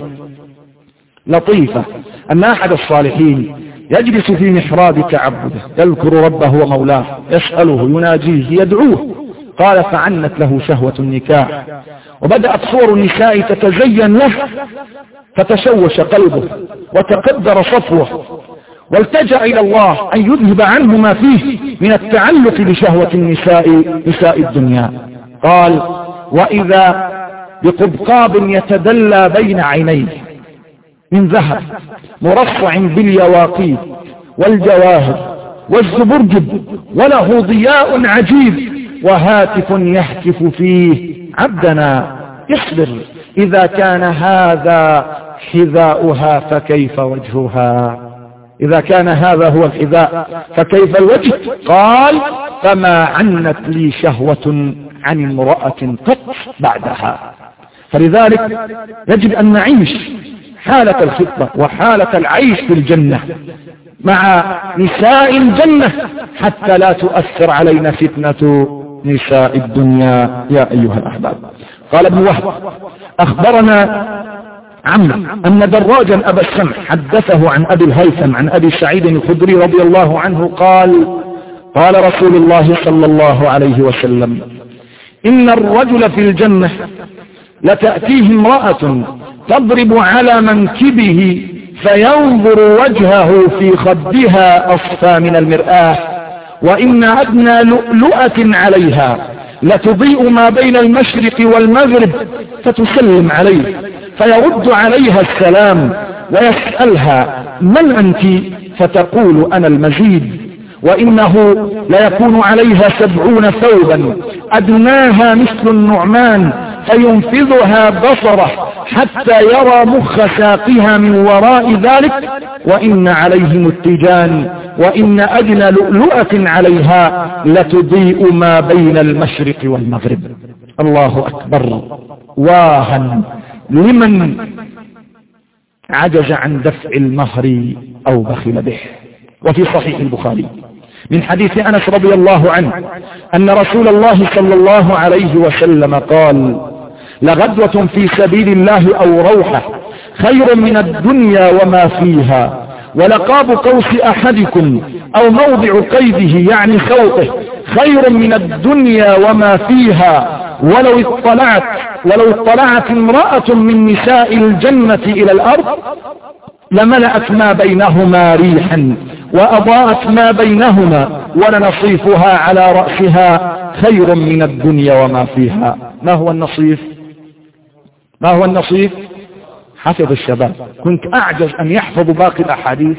لطيفة، أن أحد الصالحين يجلس في محراب تعبده يذكر ربه ومولاه، يسأله يناجيه يدعوه. قال: فعنت له شهوة النكاح، وبدأت صور النساء تتزين له، فتشوش قلبه وتقدر صفوه، والتجأ إلى الله أن يذهب عنه ما فيه من التعلق بشهوة نساء الدنيا. قال: وإذا بقبقاب يتدلى بين عينيه من ذهب مرصع باليواقيت والجواهر والزبرجد، وله ضياء عجيب، وهاتف يهتف فيه: عبدنا اصبر، إذا كان هذا حذاؤها فكيف وجهها؟ إذا كان هذا هو الحذاء فكيف الوجه؟ قال: فما عنت لي شهوة عن امرأة قط بعدها. فلذلك يجب أن نعيش حالة الخطة وحالة العيش في الجنة مع نساء الجنة حتى لا تؤثر علينا فتنة نساء الدنيا يا أيها الأحباب. قال ابن وهب: أخبرنا عمرو أن دراجا أبا السمح حدثه عن أبي الهيثم عن أبي سعيد الخدري رضي الله عنه قال: قال رسول الله صلى الله عليه وسلم: إن الرجل في الجنة لتأتيه امرأة تضرب على منكبه فينظر وجهه في خدها أصفى من المرآة، وإن أدنى لؤلؤة عليها لتضيء ما بين المشرق والمغرب، فتسلم عليه فيرد عليها السلام ويسألها من أنت؟ فتقول أنا المزيد. وإنه ليكون عليها 70 ثوبا أدناها مثل النعمان، فينفذها بصره حتى يرى مخ ساقها من وراء ذلك، وإن عليهم التيجان، وإن أدنى لؤلؤة عليها لتضيء ما بين المشرق والمغرب. الله أكبر. واها لمن عجز عن دفع المهر أو بخل به. وفي صحيح البخاري من حديث أنس رضي الله عنه أن رسول الله صلى الله عليه وسلم قال: لغدوة في سبيل الله أو روحة خير من الدنيا وما فيها، ولقاب قوس أحدكم أو موضع قيده يعني خوطه خير من الدنيا وما فيها، ولو اطلعت امرأة من نساء الجنة إلى الأرض لملأت ما بينهما ريحا وأضاءت ما بينهما، ولنصيفها على رأسها خير من الدنيا وما فيها. ما هو النصيف؟ ما هو النصيف؟ حفظ الشباب. كنت أعجز أن يحفظ باقي الأحاديث،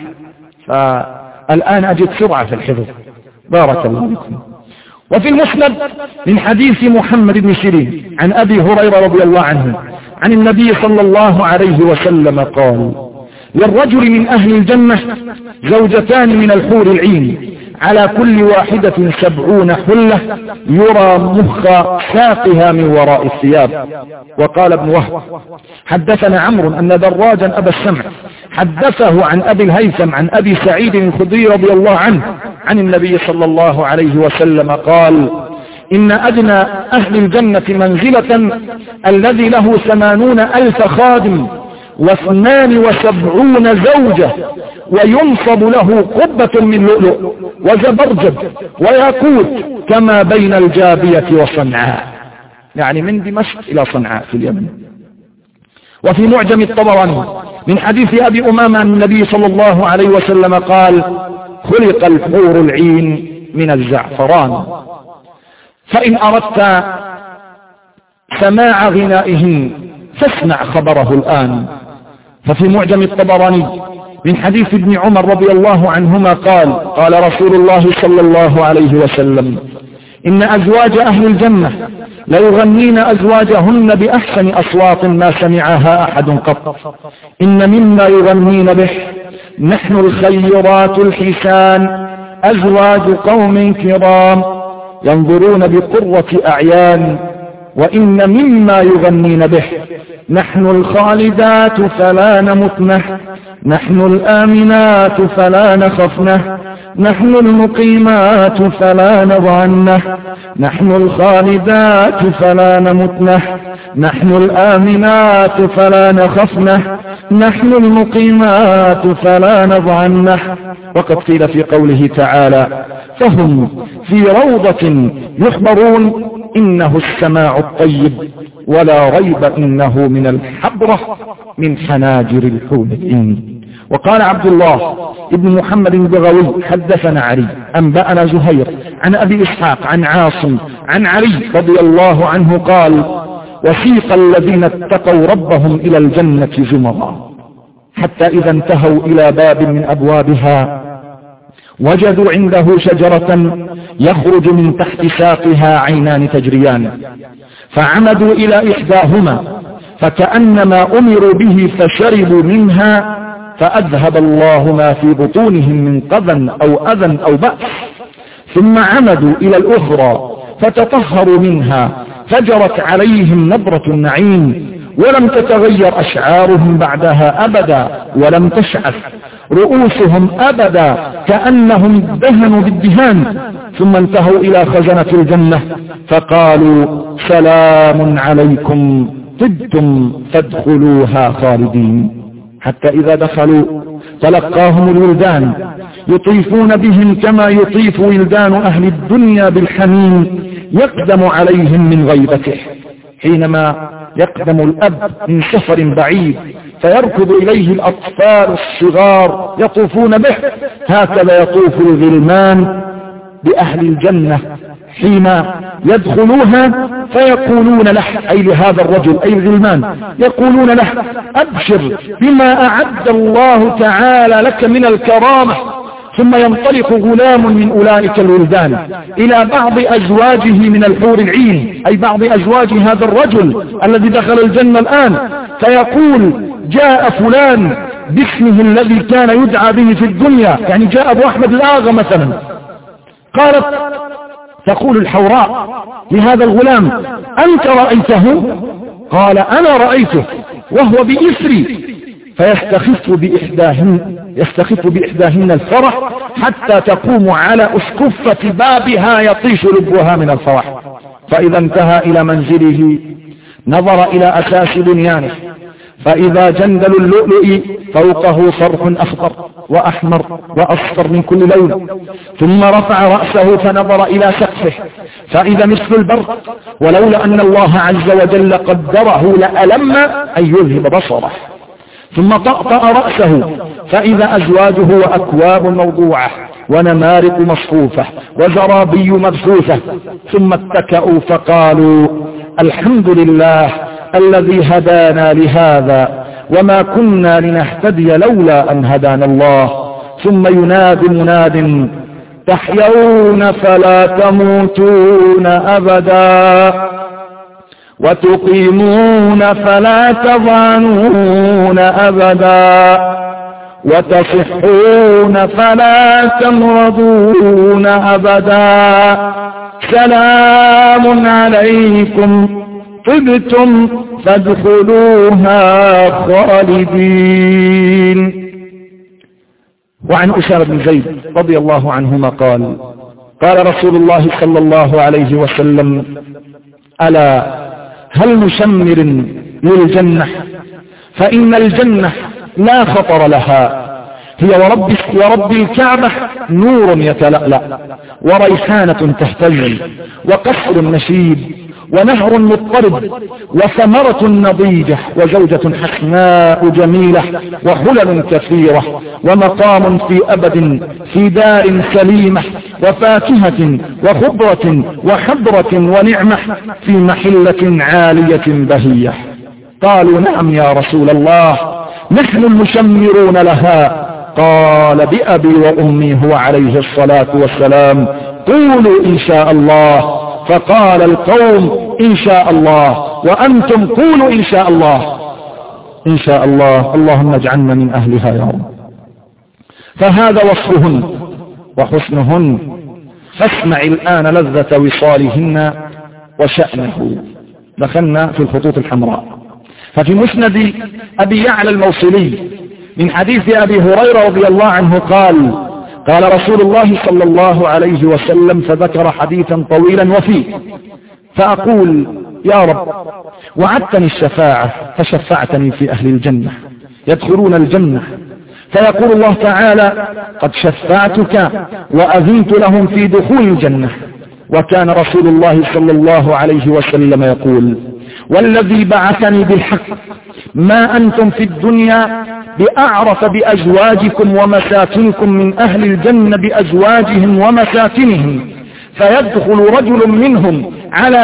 فالآن أجد سرعة في الحفظ. بارك الله بكم. وفي المسند من حديث محمد بن سيرين عن أبي هريرة رضي الله عنه عن النبي صلى الله عليه وسلم قال: للرجل من أهل الجنة زوجتان من الحور العين، على كل واحدة 70 حلة يرى مخ ساقها من وراء الثياب. وقال ابن وهب: حدثنا عمرو أن دراجا أبا السمع حدثه عن أبي الهيثم عن أبي سعيد الخدري رضي الله عنه عن النبي صلى الله عليه وسلم قال: إن أدنى أهل الجنة منزلة الذي له 80,000 خادم و72 زوجة، وينصب له قبة من لؤلؤ وزبرجد وياقوت كما بين الجابية وصنعاء، يعني من دمشق إلى صنعاء في اليمن. وفي معجم الطبراني من حديث أبي أمامة عن النبي صلى الله عليه وسلم قال: خلق الحور العين من الزعفران، فإن أردت سماع غنائهن فاسمع خبره الآن. ففي معجم الطبراني من حديث ابن عمر رضي الله عنهما قال: قال رسول الله صلى الله عليه وسلم: إن أزواج أهل الجنة ليغنين أزواجهن بأحسن أصوات ما سمعها أحد قط. إن مما يغنين به: نحن الخيرات الحسان أزواج قوم كرام ينظرون بقرة أعيان. وإن مما يغنين به: نحن الخالدات فلا نمتنه، نحن الآمنات فلا نخفنه، نحن المقيمات فلا نضعنه، نحن الخالدات فلا نمتنه، نحن الآمنات فلا نخفنه، نحن المقيمات فلا نضعنه. وقد قيل في قوله تعالى: فهم في روضة يحبرون إنه السماع الطيب، ولا ريب إنه من الحبرة من حناجر الحور العين. وقال عبد الله ابن محمد البغوي: حدثنا علي أنبأنا زهير عن أبي إسحاق عن عاصم عن علي رضي الله عنه قال: وسيق الذين اتقوا ربهم إلى الجنة زمرا، حتى إذا انتهوا إلى باب من أبوابها وجدوا عنده شجرة يخرج من تحت ساقها عينان تجريان، فعمدوا إلى إحداهما فكأنما أمروا به فشربوا منها، فأذهب الله ما في بطونهم من قذى أو أذى أو بأس، ثم عمدوا إلى الأخرى فتطهروا منها، فجرت عليهم نبرة النعيم، ولم تتغير أشعارهم بعدها أبدا، ولم تشعث رؤوسهم أبدا، كأنهم دهنوا بالدهان. ثم انتهوا إلى خزنة الجنة فقالوا: سلام عليكم طبتم فادخلوها خالدين. حتى إذا دخلوا تلقاهم الولدان يطيفون بهم كما يطيف ولدان أهل الدنيا بالحميم يقدم عليهم من غيبته. حينما يقدم الأب من سفر بعيد فيركض إليه الأطفال الصغار يطوفون به. هكذا يطوف الغلمان بأهل الجنة حين يدخلوها فيقولون له، أي لهذا الرجل أي الغلمان، يقولون له: أبشر بما أعد الله تعالى لك من الكرامة. ثم ينطلق غلام من أولئك الولدان إلى بعض أزواجه من الحور العين، أي بعض أزواج هذا الرجل الذي دخل الجنة الآن، فيقول: جاء فلان باسمه الذي كان يدعى به في الدنيا، يعني جاء أبو أحمد الآغا مثلا. قالت تقول الحوراء لهذا الغلام: أنت رأيته؟ قال: أنا رأيته وهو بإسري. فيستخف بإحداهن الفرح حتى تقوم على أسكفة بابها يطيش لبها من الفرح. فإذا انتهى إلى منزله نظر إلى أساس بنيانه، فإذا جندل اللؤلؤ فوقه صرح أخضر وأحمر وأصفر من كل لون. ثم رفع رأسه فنظر إلى سقفه فإذا مثل البرق، ولولا أن الله عز وجل قدره لألم أن يذهب بصره. ثم طأطأ رأسه فإذا أزواجه وأكواب موضوعة ونمارق مصفوفة وزرابي مبثوثة. ثم اتكأوا فقالوا: الحمد لله الذي هدانا لهذا وما كنا لنهتدي لولا أن هدانا الله. ثم ينادي مناد: تحيون فلا تموتون أبدا وتقيمون فلا تضعنون أبدا وتصحون فلا تمرضون أبدا. سلام عليكم طبتم فادخلوها خالدين. وعن أسامة بن زيد رضي الله عنهما قال: قال رسول الله صلى الله عليه وسلم: ألا هل نشمر للجنة؟ فإن الجنة لا خطر لها، هي ورب الكعبة نور يتلألأ وريحانة تهتز وقصر نشيد ونهر مضطرب وثمرة نضيجة وزوجة حسناء جميلة وحلل كثيرة ومقام في أبد في دار سليمة وفاكهة وخضرة وحضرة ونعمة في محلة عالية بهية. قالوا: نعم يا رسول الله، نحن المشمرون لها. قال: بأبي وأمي هو عليه الصلاة والسلام، قولوا إن شاء الله. فقال القوم: إن شاء الله. وأنتم قولوا إن شاء الله. إن شاء الله. اللهم اجعلنا من أهلها يا رب. فهذا وصفهن وحسنهن، فاسمع الآن لذة وصالهن وشأنه. دخلنا في الخطوط الحمراء. ففي مسند أبي يعلى الموصلي من حديث أبي هريرة رضي الله عنه قال: قال رسول الله صلى الله عليه وسلم، فذكر حديثا طويلا وفيه، فأقول: يا رب وعدتني الشفاعة فشفعتني في أهل الجنة يدخلون الجنة. فيقول الله تعالى: قد شفعتك وأذنت لهم في دخول الجنة. وكان رسول الله صلى الله عليه وسلم يقول: والذي بعثني بالحق ما أنتم في الدنيا بأعرف بأزواجكم ومساكنكم من أهل الجنة بأزواجهم ومساكنهم، فيدخل رجل منهم على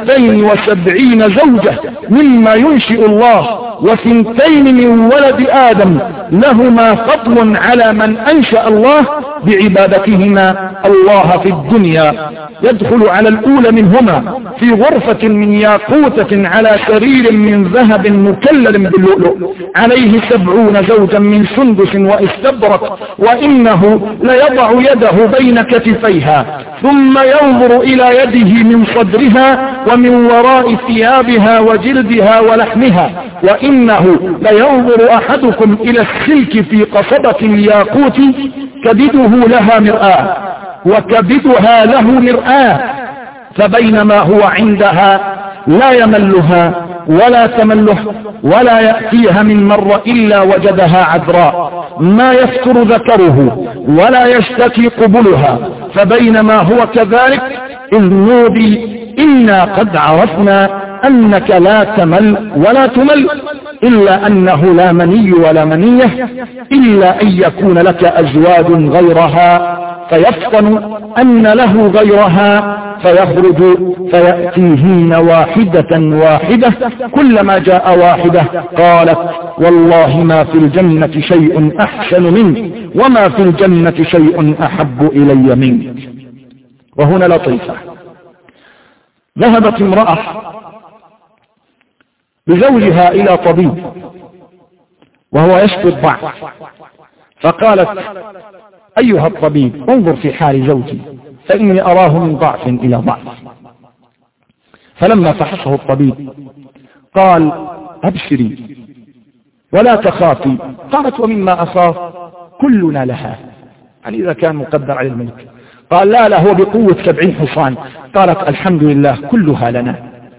72 زوجة مما ينشئ الله، و2 من ولد آدم لهما فضل على من أنشأ الله بعبادتهما الله في الدنيا. يدخل على الأولى منهما في غرفة من ياقوتة على سرير من ذهب مكلل باللؤلؤ، عليه 70 زوجا من سندس واستبرق، وإنه ليضع يده بين كتفيها ثم ينظر إلى يده من صدرها ومن وراء ثيابها وجلدها ولحمها، وإنه لينظر أحدكم إلى السلك في قصبة الياقوت كبده لها مرآة وكبدها له مرآة، فبينما هو عندها لا يملها ولا تمله ولا يأتيها من مرة إلا وجدها عذراء ما يفتر ذكره ولا يشتكي قبلها. فبينما هو كذلك إذ نودي: إنا قد عرفنا أنك لا تمل ولا تمل. إلا أنه لا مني ولا منية إلا أن يكون لك أزواج غيرها فيفطن أن له غيرها فيخرج فيأتيهن واحدة واحدة، كلما جاء واحدة قالت والله ما في الجنة شيء أحسن منك وما في الجنة شيء أحب إلي منك. وهنا لطيفة، ذهبت امرأة بزوجها إلى طبيب وهو يشكو الضعف، فقالت أيها الطبيب انظر في حال زوجي فإني أراه من ضعف إلى ضعف. فلما فحصه الطبيب قال أبشري ولا تخافي. قالت ومما أخاف؟ كلنا لها، يعني إذا كان مقدر على الملك. قال لا هو بقوة 70 حصان. قالت الحمد لله كلها لنا.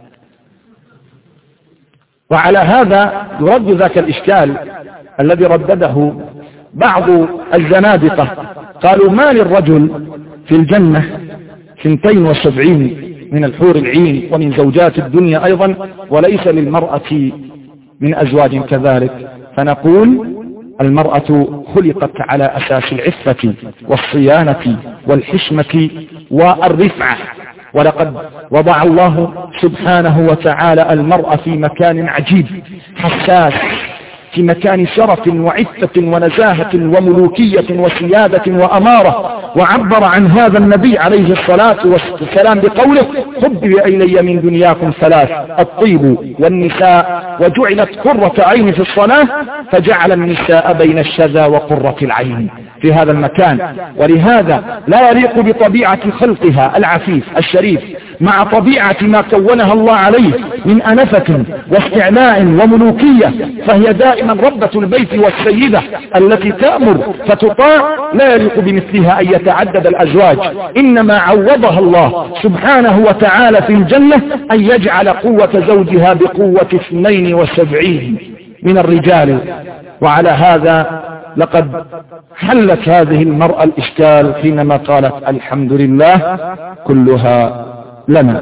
وعلى هذا يرد ذاك الإشكال الذي ردده بعض الزنادقة، قالوا ما للرجل في الجنة 72 من الحور العين ومن زوجات الدنيا أيضا وليس للمرأة من أزواج كذلك؟ فنقول المرأة خلقت على أساس العفة والصيانة والحشمة والرفعة، ولقد وضع الله سبحانه وتعالى المرأة في مكان عجيب حساس، في مكان شرف وعفة ونزاهة وملوكية وسيادة وأمارة. وعبر عن هذا النبي عليه الصلاة والسلام بقوله حبب إلي من دنياكم ثلاث: الطيب والنساء وجعلت قرة عين في الصلاة، فجعل النساء بين الشذا وقرة العين في هذا المكان. ولهذا لا يليق بطبيعة خلقها العفيف الشريف مع طبيعة ما كونها الله عليه من أنفة واستعلاء وملوكية، فهي دائما ربة البيت والسيدة التي تأمر فتطاع. لا يليق بمثلها أن يتعدد الأزواج، إنما عوضها الله سبحانه وتعالى في الجنة أن يجعل قوة زوجها بقوة 72 من الرجال. وعلى هذا لقد حلت هذه المرأة الإشكال حينما قالت الحمد لله كلها لنا.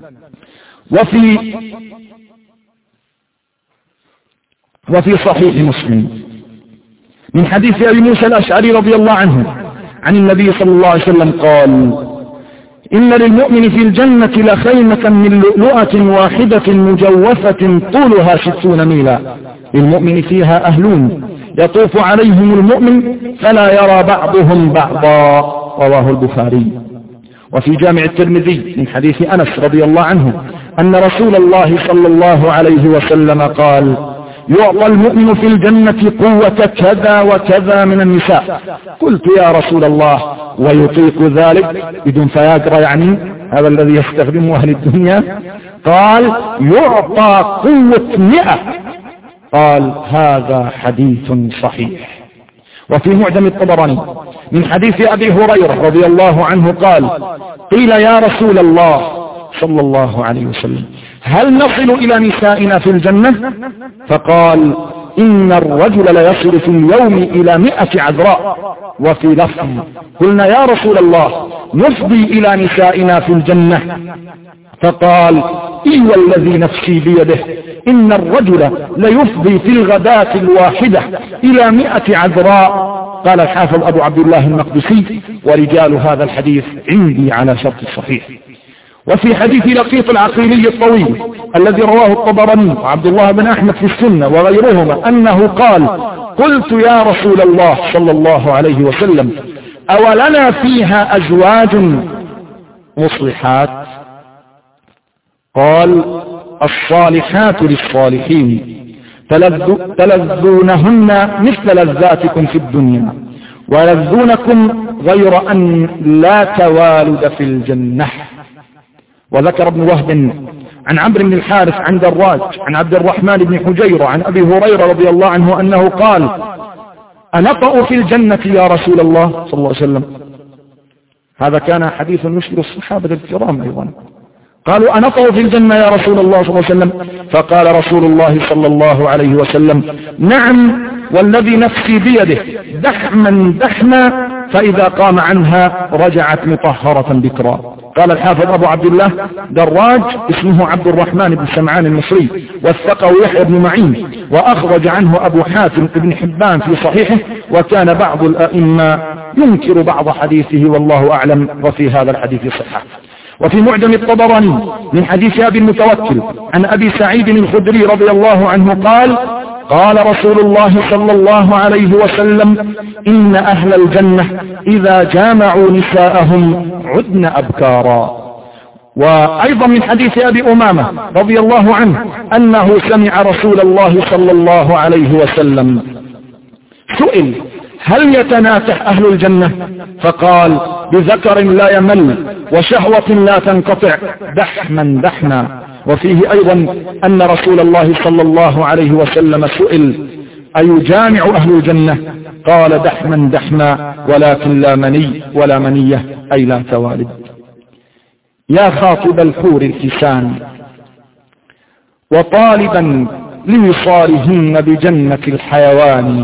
وفي صحيح مسلم من حديث أبي موسى الأشعري رضي الله عنه عن النبي صلى الله عليه وسلم قال إن للمؤمن في الجنة لخيمة من لؤلؤة واحدة مجوفة طولها 60 ميلا، للمؤمن فيها أهلون يطوف عليهم المؤمن فلا يرى بعضهم بعضا، رواه البخاري. وفي جامع الترمذي من حديث أنس رضي الله عنه أن رسول الله صلى الله عليه وسلم قال يعطى المؤمن في الجنة قوة كذا وكذا من النساء. قلت يا رسول الله ويطيق ذلك بدون فياجرا، يعني هذا الذي يستخدمه أهل الدنيا؟ قال يعطى قوة 100. قال هذا حديث صحيح. وفي معجم الطبراني من حديث أبي هريرة رضي الله عنه قال قيل يا رسول الله صلى الله عليه وسلم هل نصل إلى نسائنا في الجنة؟ فقال إن الرجل ليصل في اليوم إلى 100 عذراء. وفي لفظ قلنا يا رسول الله نفضي إلى نسائنا في الجنة؟ فقال إي والذي نفسي بيده إن الرجل ليفضي في الغداة الواحدة إلى 100 عذراء. قال الحافظ أبو عبد الله المقدسي ورجال هذا الحديث عندي على شرط الصحيح. وفي حديث لقيط العقيلي الطويل الذي رواه الطبراني وعبد الله بن أحمد في السنة وغيرهما أنه قال قلت يا رسول الله صلى الله عليه وسلم أولنا فيها أزواج مصلحات؟ قال الصالحات للصالحين تلذونهن مثل لذاتكم في الدنيا ولذونكم غير أن لا توالد في الجنة. وذكر ابن وهب عن عمرو بن الحارث عن دراج عن عبد الرحمن بن حجير عن أبي هريرة رضي الله عنه أنه قال أنطأ في الجنة يا رسول الله صلى الله عليه وسلم. هذا كان حديث يشبه الصحابة الكرام أيضا. قالوا أنطأ في الجنة يا رسول الله صلى الله عليه وسلم؟ فقال رسول الله صلى الله عليه وسلم نعم والذي نفسي بيده دحما دحما فإذا قام عنها رجعت مطهرة بكرا. قال الحافظ أبو عبد الله دراج اسمه عبد الرحمن بن سمعان المصري، والثقوي يحيى بن معين، وأخرج عنه أبو حاتم بن حبان في صحيحه، وكان بعض الأئمة ينكر بعض حديثه والله أعلم، وفي هذا الحديث صحة. وفي معجم الطبراني من حديث أبي المتوكل عن أبي سعيد الخدري رضي الله عنه قال: قال رسول الله صلى الله عليه وسلم: إن أهل الجنة إذا جامعوا نساءهم عدن أبكارا. وأيضا من حديث أبي أمامة رضي الله عنه أنه سمع رسول الله صلى الله عليه وسلم سئل: هل يتناكح أهل الجنة؟ فقال: بذكر لا يمل وشهوة لا تنقطع دحما دحما. وفيه أيضا أن رسول الله صلى الله عليه وسلم سئل: أيجامع أهل الجنة؟ قال: دحما دحما ولكن لا مني ولا منية، أي لا توالد. يا خاطب الحور الحسان وطالبا لوصالهن بجنة الحيوان،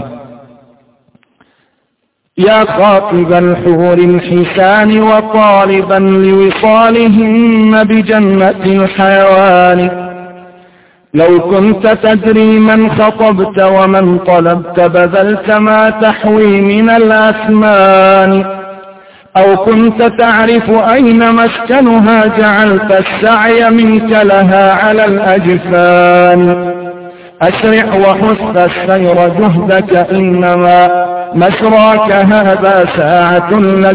يا خاطب الحور الحسان وطالبا لوصالهن بجنة الحيوان، لو كنت تدري من خطبت ومن طلبت بذلت ما تحوي من الأثمان، أو كنت تعرف أين مسكنها جعلت السعي منك لها على الأجفان، أسرع وحث السير جهدك إنما مسراك هذا ساعة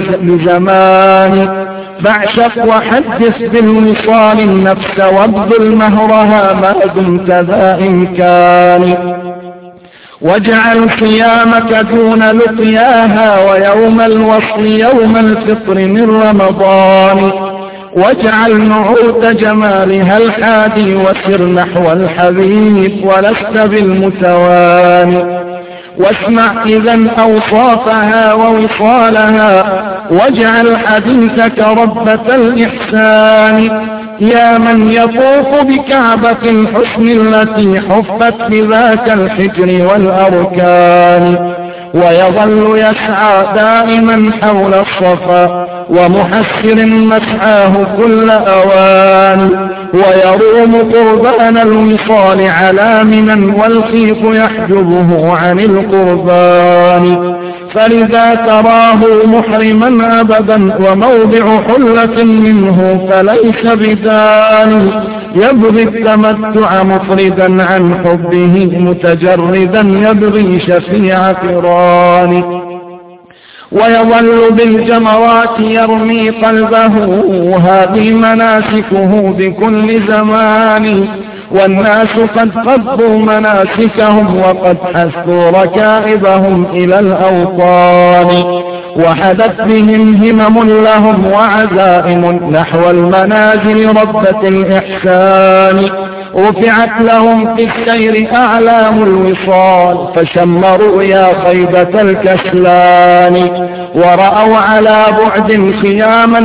لزمان، فاعشق وحدث بالوصال النفس وابذل مهرها ما دمت ذا إمكان، واجعل صيامك دون لقياها ويوم الوصل يوم الفطر من رمضان، واجعل نعوت جمالها الحادي وسر نحو الحبيب ولست بالمتواني، واسمع إذا أوصافها ووصالها واجعل حديثك ربة الإحسان، يا من يطوف بكعبة الحسن التي حفت بذاك الحجر والأركان، ويظل يسعى دائما حول الصفا ومحسر مسعاه كل أوان، ويروم قربان الوصال على منا والخيف يحجبه عن القربان، فلذا تراه محرما أبدا وموضع حلة منه فليس بدان، يبغي التمتع مفردا عن حبه متجردا يبغي شفيع قران، ويظل بالجمرات يرمي قلبه هذه مناسكه بكل زمان، والناس قد قضوا مناسكهم وقد حثوا ركائبهم إلى الأوطان، وحدت بهم همم لهم وعزائم نحو المنازل ربة الإحسان، رفعت لهم في السير أعلام الوصال فشمروا يا خيبة الكسلان، ورأوا على بعد خياما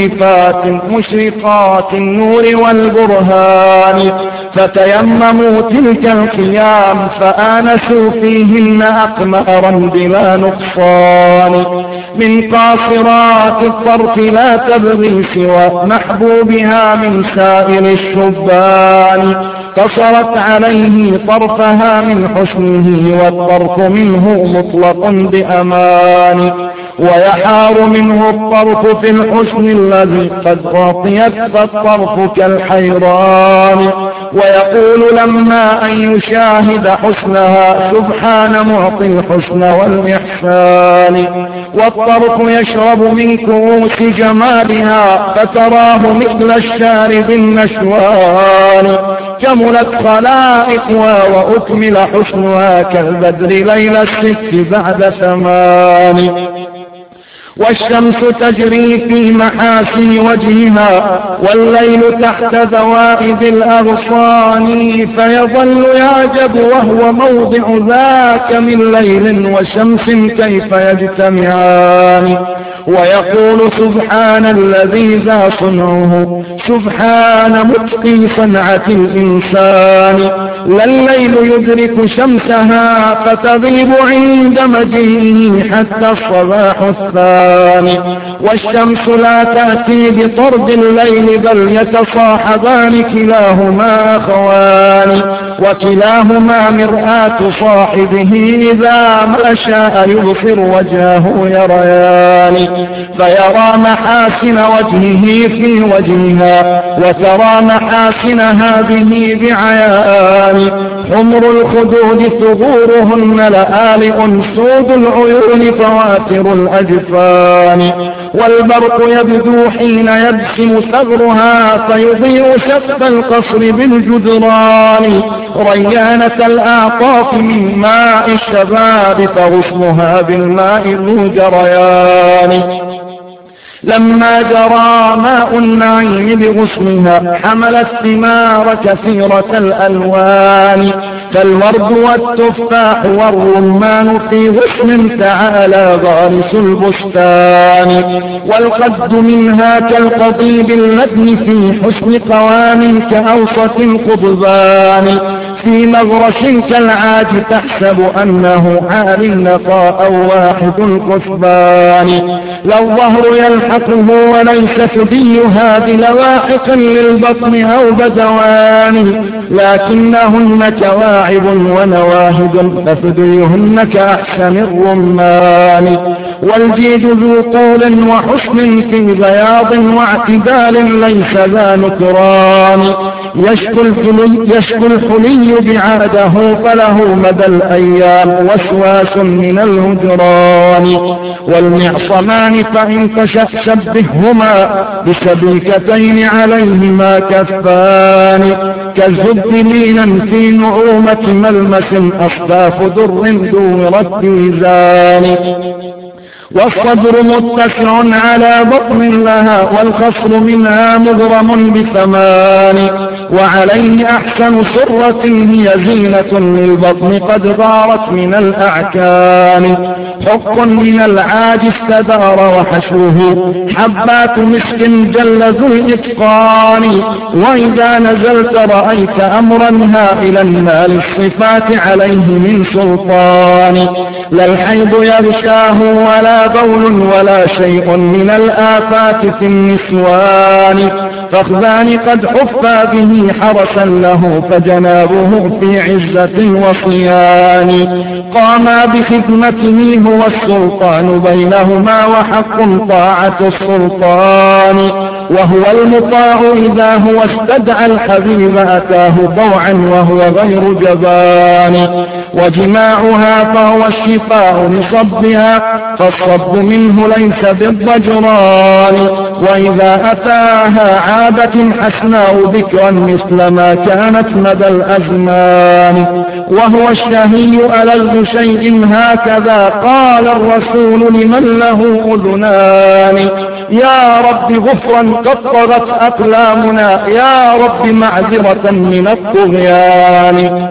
مشرقات النور والبرهان، فتيمموا تلك الخيام فآنسوا فيهن أقمارا بلا نقصان، من قاصرات الطرف لا تبغي سوى محبوبها من سائر الشبان، قصرت عليه طرفها من حسنه والطرف منه مطلق بأمان، ويحار منه الطرف في الحسن الذي قد غطيت فالطرف كالحيران، ويقول لما أن يشاهد حسنها سبحان معطي الحسن والإحسان، والطرف يشرب من كؤوس جمالها فتراه مثل الشارب النشوان، كملت خلائقها وأكمل حسنها كالبدر ليل الست بعد ثمان، والشمس تجري في محاسن وجهها والليل تحت ذوائد الأغصان، فيظل يعجب وهو موضع ذاك من ليل وشمس كيف يجتمعان، ويقول سبحان الذي ذا صنعه سبحان متقي صنعة الإنسان، لا الليل يدرك شمسها فتغيب عند مجيئه حتى الصباح الثاني. والشمس لا تأتي بطرد الليل بل يتصاحبان كلاهما أخوان، وكلاهما مرآة صاحبه إذا ما شاء يبصر وجهه يريان، فيرى محاسن وجهه في وجهها وترى محاسنها به بعيان. حمر الخدود ثغورهن لآلئ سود العيون فواتر الأجفان، والبرق يبدو حين يبسم ثغرها فيضيء سقف القصر بالجدران. ريانة الأعطاف من ماء الشباب فغصنها بالماء ذو جريان. لما جرى ماء النعيم بغصنها حملت ثمار كثيرة الألوان، فالورد والتفاح والرمان في غصن تعالى غارس البستان. والقد منها كالقضيب اللبن في حسن قوام كأوسط القضبان، في مغرش كالعاج تحسب أنه عال النقاء أو واحد الكثبان. لو ظهر يلحقه وليس ثديها بلواحق للبطن أو بدوان، لكنهن كواعب ونواهد فثديهن كأحسن الرمان. والجيد ذو طول وحسن في بياض واعتدال ليس ذا نكران، يشكو الحلي بعاده فله مدى الأيام وسواس من الهجران. والمعصمان فإن تشأ شبههما بسبيكتين عليهما كفان، كالزبد لينا في نعومة ملمس أصداف در دورت ميزان. والصدر متسع على بطن لها والخصر منها مغرم بثمان، وعليه أحسن سرة هي زينة للبطن قد غارت من الأعكان. حق من العاج استدار وحشوه حبات مسك جل ذو الإتقان، وإذا نزلت رأيت أمرا هائلا ما للصفات عليه من سلطان. لا الحيض يغشاه ولا بول ولا شيء من الآفات في النسوان، فخذان قد حفا به حرسا له فجنابه في عزة وصيان. قاما بخدمته هو السلطان بينهما وحق طاعة السلطان، وهو المطاع إذا هو استدعى الحبيب أتاه طوعا وهو غير جبان. وجماعها فهو الشفاء لصبها فالصب منه ليس بالضجران، وإذا أتاها عادة حسناء ذكرا مثل ما كانت مدى الأزمان. وهو الشهي ألذ شيء هكذا قال الرسول لمن له أذنان. يا رب غفرا قد طغت أقلامنا، يا رب معذرة من الطغيان.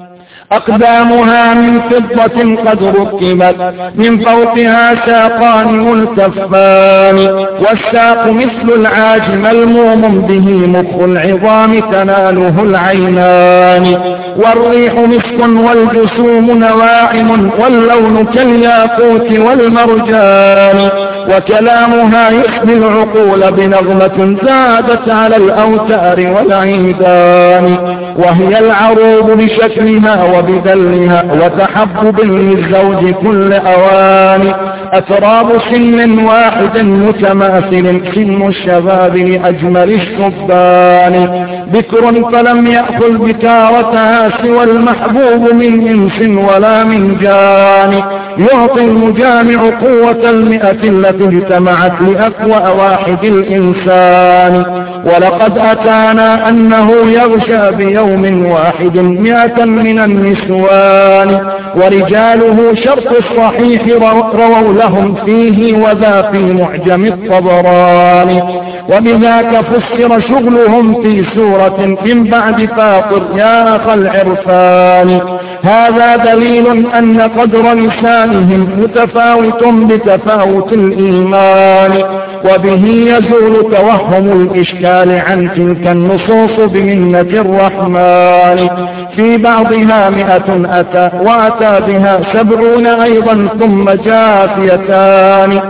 أقدامها من فضة قد ركبت من فوقها ساقان ملتفان، والساق مثل العاج ملموم به مخ العظام تناله العينان. والريح مسك والجسوم نواعم واللون كالياقوت والمرجان، وكلامها يحمي العقول بنغمة زادت على الأوتار والعيدان. وهي العروض بشكلها وبدلها وتحبب للزوج كل أوان. أتراب سن واحد متماثل سن الشباب لأجمل الشبان. بكر فلم يأخذ بكارتها سوى المحبوب من إنس ولا من جان. يعطي المجامع قوة 100 التي اجتمعت لأقوى واحد الإنسان. ولقد أتانا أنه يغشى بيوم واحد 100 من النسوان، ورجاله شرط الصحيح رووا لهم فيه وذا في معجم الطبراني. وبذاك فسر شغلهم في سورة من بعد فاطر يا أخ العرفان. هذا دليل أن قدر لسانهم متفاوت بتفاوت الإيمان، وبه يزول توهم الإشكال عن تلك النصوص بمنة الرحمن. في بعضها 100 أتى وأتى بها 70 أيضا ثم جاثيتان،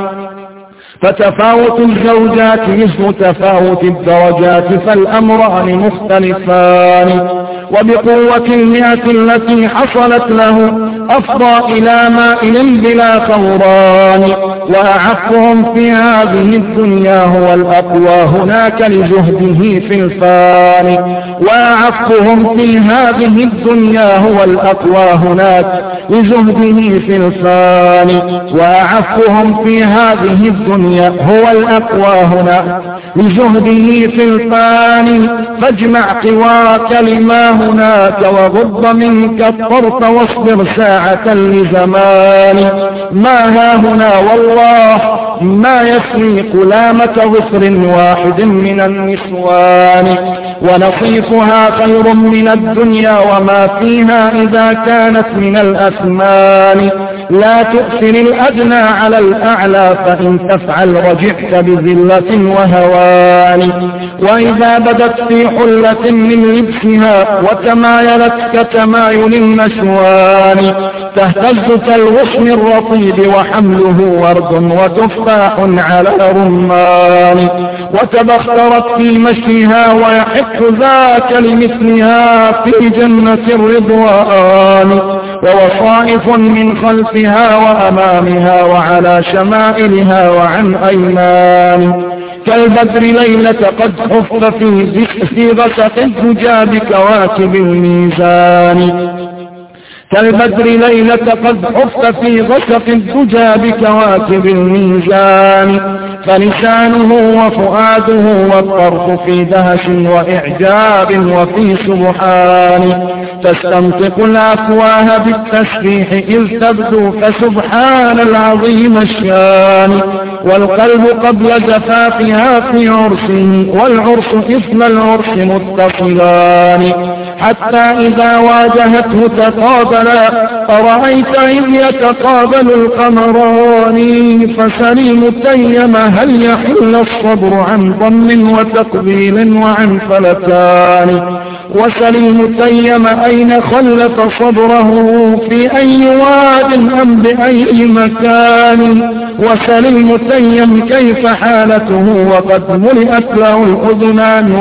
فتفاوت الزوجات مثل تفاوت الدرجات، فالأمران مختلفان. وبقوة 100 التي حصلت له أفضى إلى مائل بلا ثوران، وأعفهم في هذه الدنيا هو الأقوى هناك لزهده في الفان. وأعفهم في هذه الدنيا هو الأقوى هناك لزهده في الفان. وأعفهم في هذه الدنيا هو الأقوى هناك لزهده في الفان. فاجمع قواك لما هناك وغض منك الطرف واصبر ساعة لزمان. ما ها هنا والله ما يسريق لامة غفر واحد من النسوان. ونصيفها خير من الدنيا وما فيها إذا كانت من الأثمان. لا تؤثر الأدنى على الأعلى فإن تفعل رجعت بذلة وهوان. وإذا بدت في حلة من لبسها وتمايلت كتمايل النشوان، تهتز كالغصن الرطيب وحمله ورد وتفاح على رمان. وتبخترت في مشيها ويحق ذاك لمثلها في جنة الرضوان. ووصائف من خلفها وأمامها وعلى شمائلها وعن أيمان. كالبدر ليلة قد حفظ في غسق الدجى بكواكب الميزان. كالبدر ليلة قد حفظ في غسق الدجى بكواكب الميزان. فلسانه وفؤاده والطرف في دهش وإعجاب وفي سبحان. تستنطق الأفواه بالتسبيح إذ تبدو فسبحان العظيم الشان. والقلب قبل زفافها في عرسه والعرس إثم العرس متصلان. حتى إذا واجهته تقابلا فرأيت إذ يتقابل القمران. فسليم تيم هل يحل الصبر عن ضم وتقبيل وعن فلتان. وسليم تيم أين خلف صبره في أي واد أم بأي مكان. وسليم تيم كيف حالته وقد ملئت له الأذنان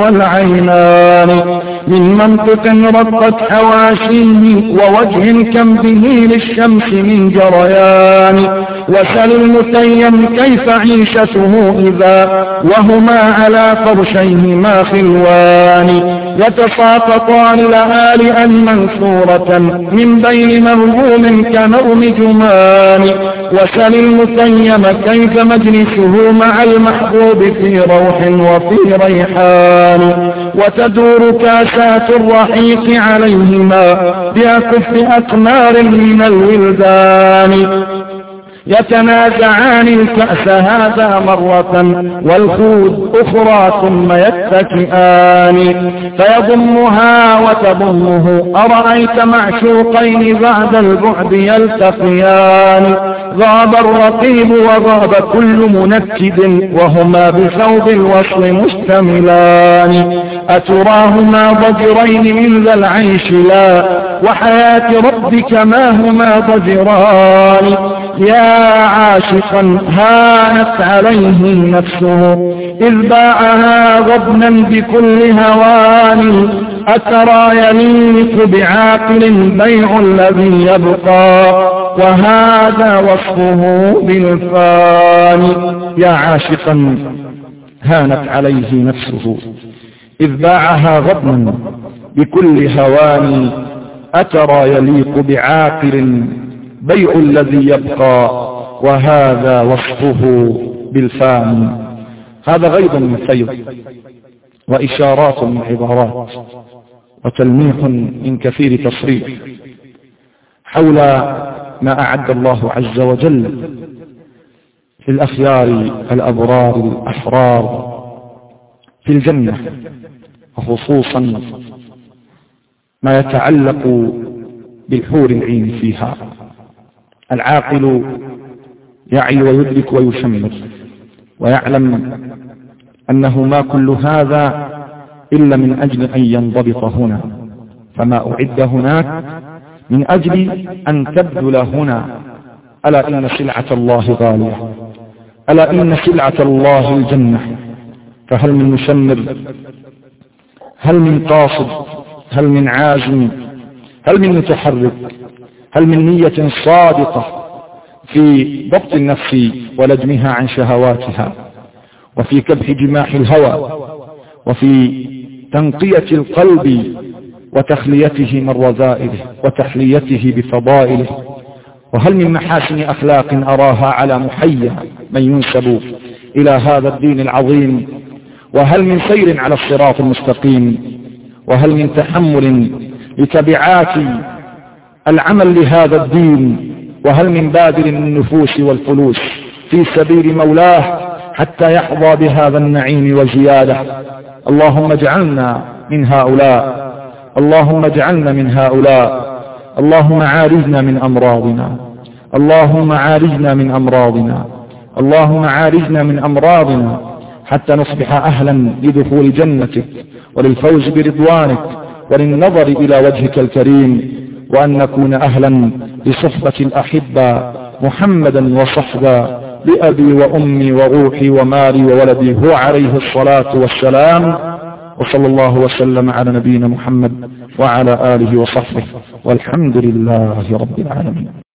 والعينان من منطق رقت حواشيه ووجه كم به للشمس من جريان. وسليم تيم كيف عيشته إذا وهما على فرشيهما خلوان. يتساقطان لآلئا منثورة من بين مرغوم كنوم جمان. وسليم تيم كيف مجلسه مع المحبوب في روح وفي ريحان. وتدور كاسات الرحيق عليهما بأكف أقمار من الولدان. يتنازعان الكأس هذا مرة والخوذ أخرى ثم يتكئان. فيضمها وتضمه أرأيت معشوقين بعد البعد يلتقيان. غاب الرقيب وغاب كل منكد وهما بثوب الوصل مشتملان. أتراهما ضجرين من ذا العيش لا وحياة ربك ما هما ضجران. يا عاشقا هانت عليه نفسه إذ باعها غبنا بكل هوان. أترى يليق بعاقل بيع الذي يبقى وهذا وصفه بالفان. يا عاشقا هانت عليه نفسه إذ باعها غبنا بكل هوان. أترى يليق بعاقل بيع الذي يبقى وهذا وصفه بالفان. هذا غيض من فيض وإشارات من عبارات وتلميح من كثير تصريف حول ما أعد الله عز وجل للأخيار الأبرار الأحرار في الجنة، وخصوصا ما يتعلق بالحور العين فيها. العاقل يعي ويدرك ويشمر ويعلم أنه ما كل هذا إلا من أجل أن ينضبط هنا، فما أعد هناك من أجل أن تبذل هنا. ألا إن سلعة الله غالية، ألا إن سلعة الله الجنة. فهل من مشمر، هل من قاصد، هل من عازم، هل من متحرك، هل من نية صادقة في ضبط النفس ولجمها عن شهواتها، وفي كبح جماح الهوى، وفي تنقية القلب وتخليته من رذائله وتحليته بفضائله. وهل من محاسن أخلاق أراها على محيا من ينسب إلى هذا الدين العظيم، وهل من سير على الصراط المستقيم، وهل من تحمل لتبعات العمل لهذا الدين، وهل من باذل النفوس والفلوس في سبيل مولاه حتى يحظى بهذا النعيم وزيادة. اللهم اجعلنا من هؤلاء، اللهم اجعلنا من هؤلاء. اللهم عالجنا من أمراضنا، اللهم عالجنا من أمراضنا، اللهم عالجنا من أمراضنا حتى نصبح أهلا لدخول جنتك وللفوز برضوانك وللنظر إلى وجهك الكريم، وأن نكون أهلا لصحبة الأحبة محمدا وصحبا بأبي وأمي وروحي ومالي وولدي هو عليه الصلاة والسلام. وصلى الله وسلم على نبينا محمد وعلى آله وصحبه، والحمد لله رب العالمين.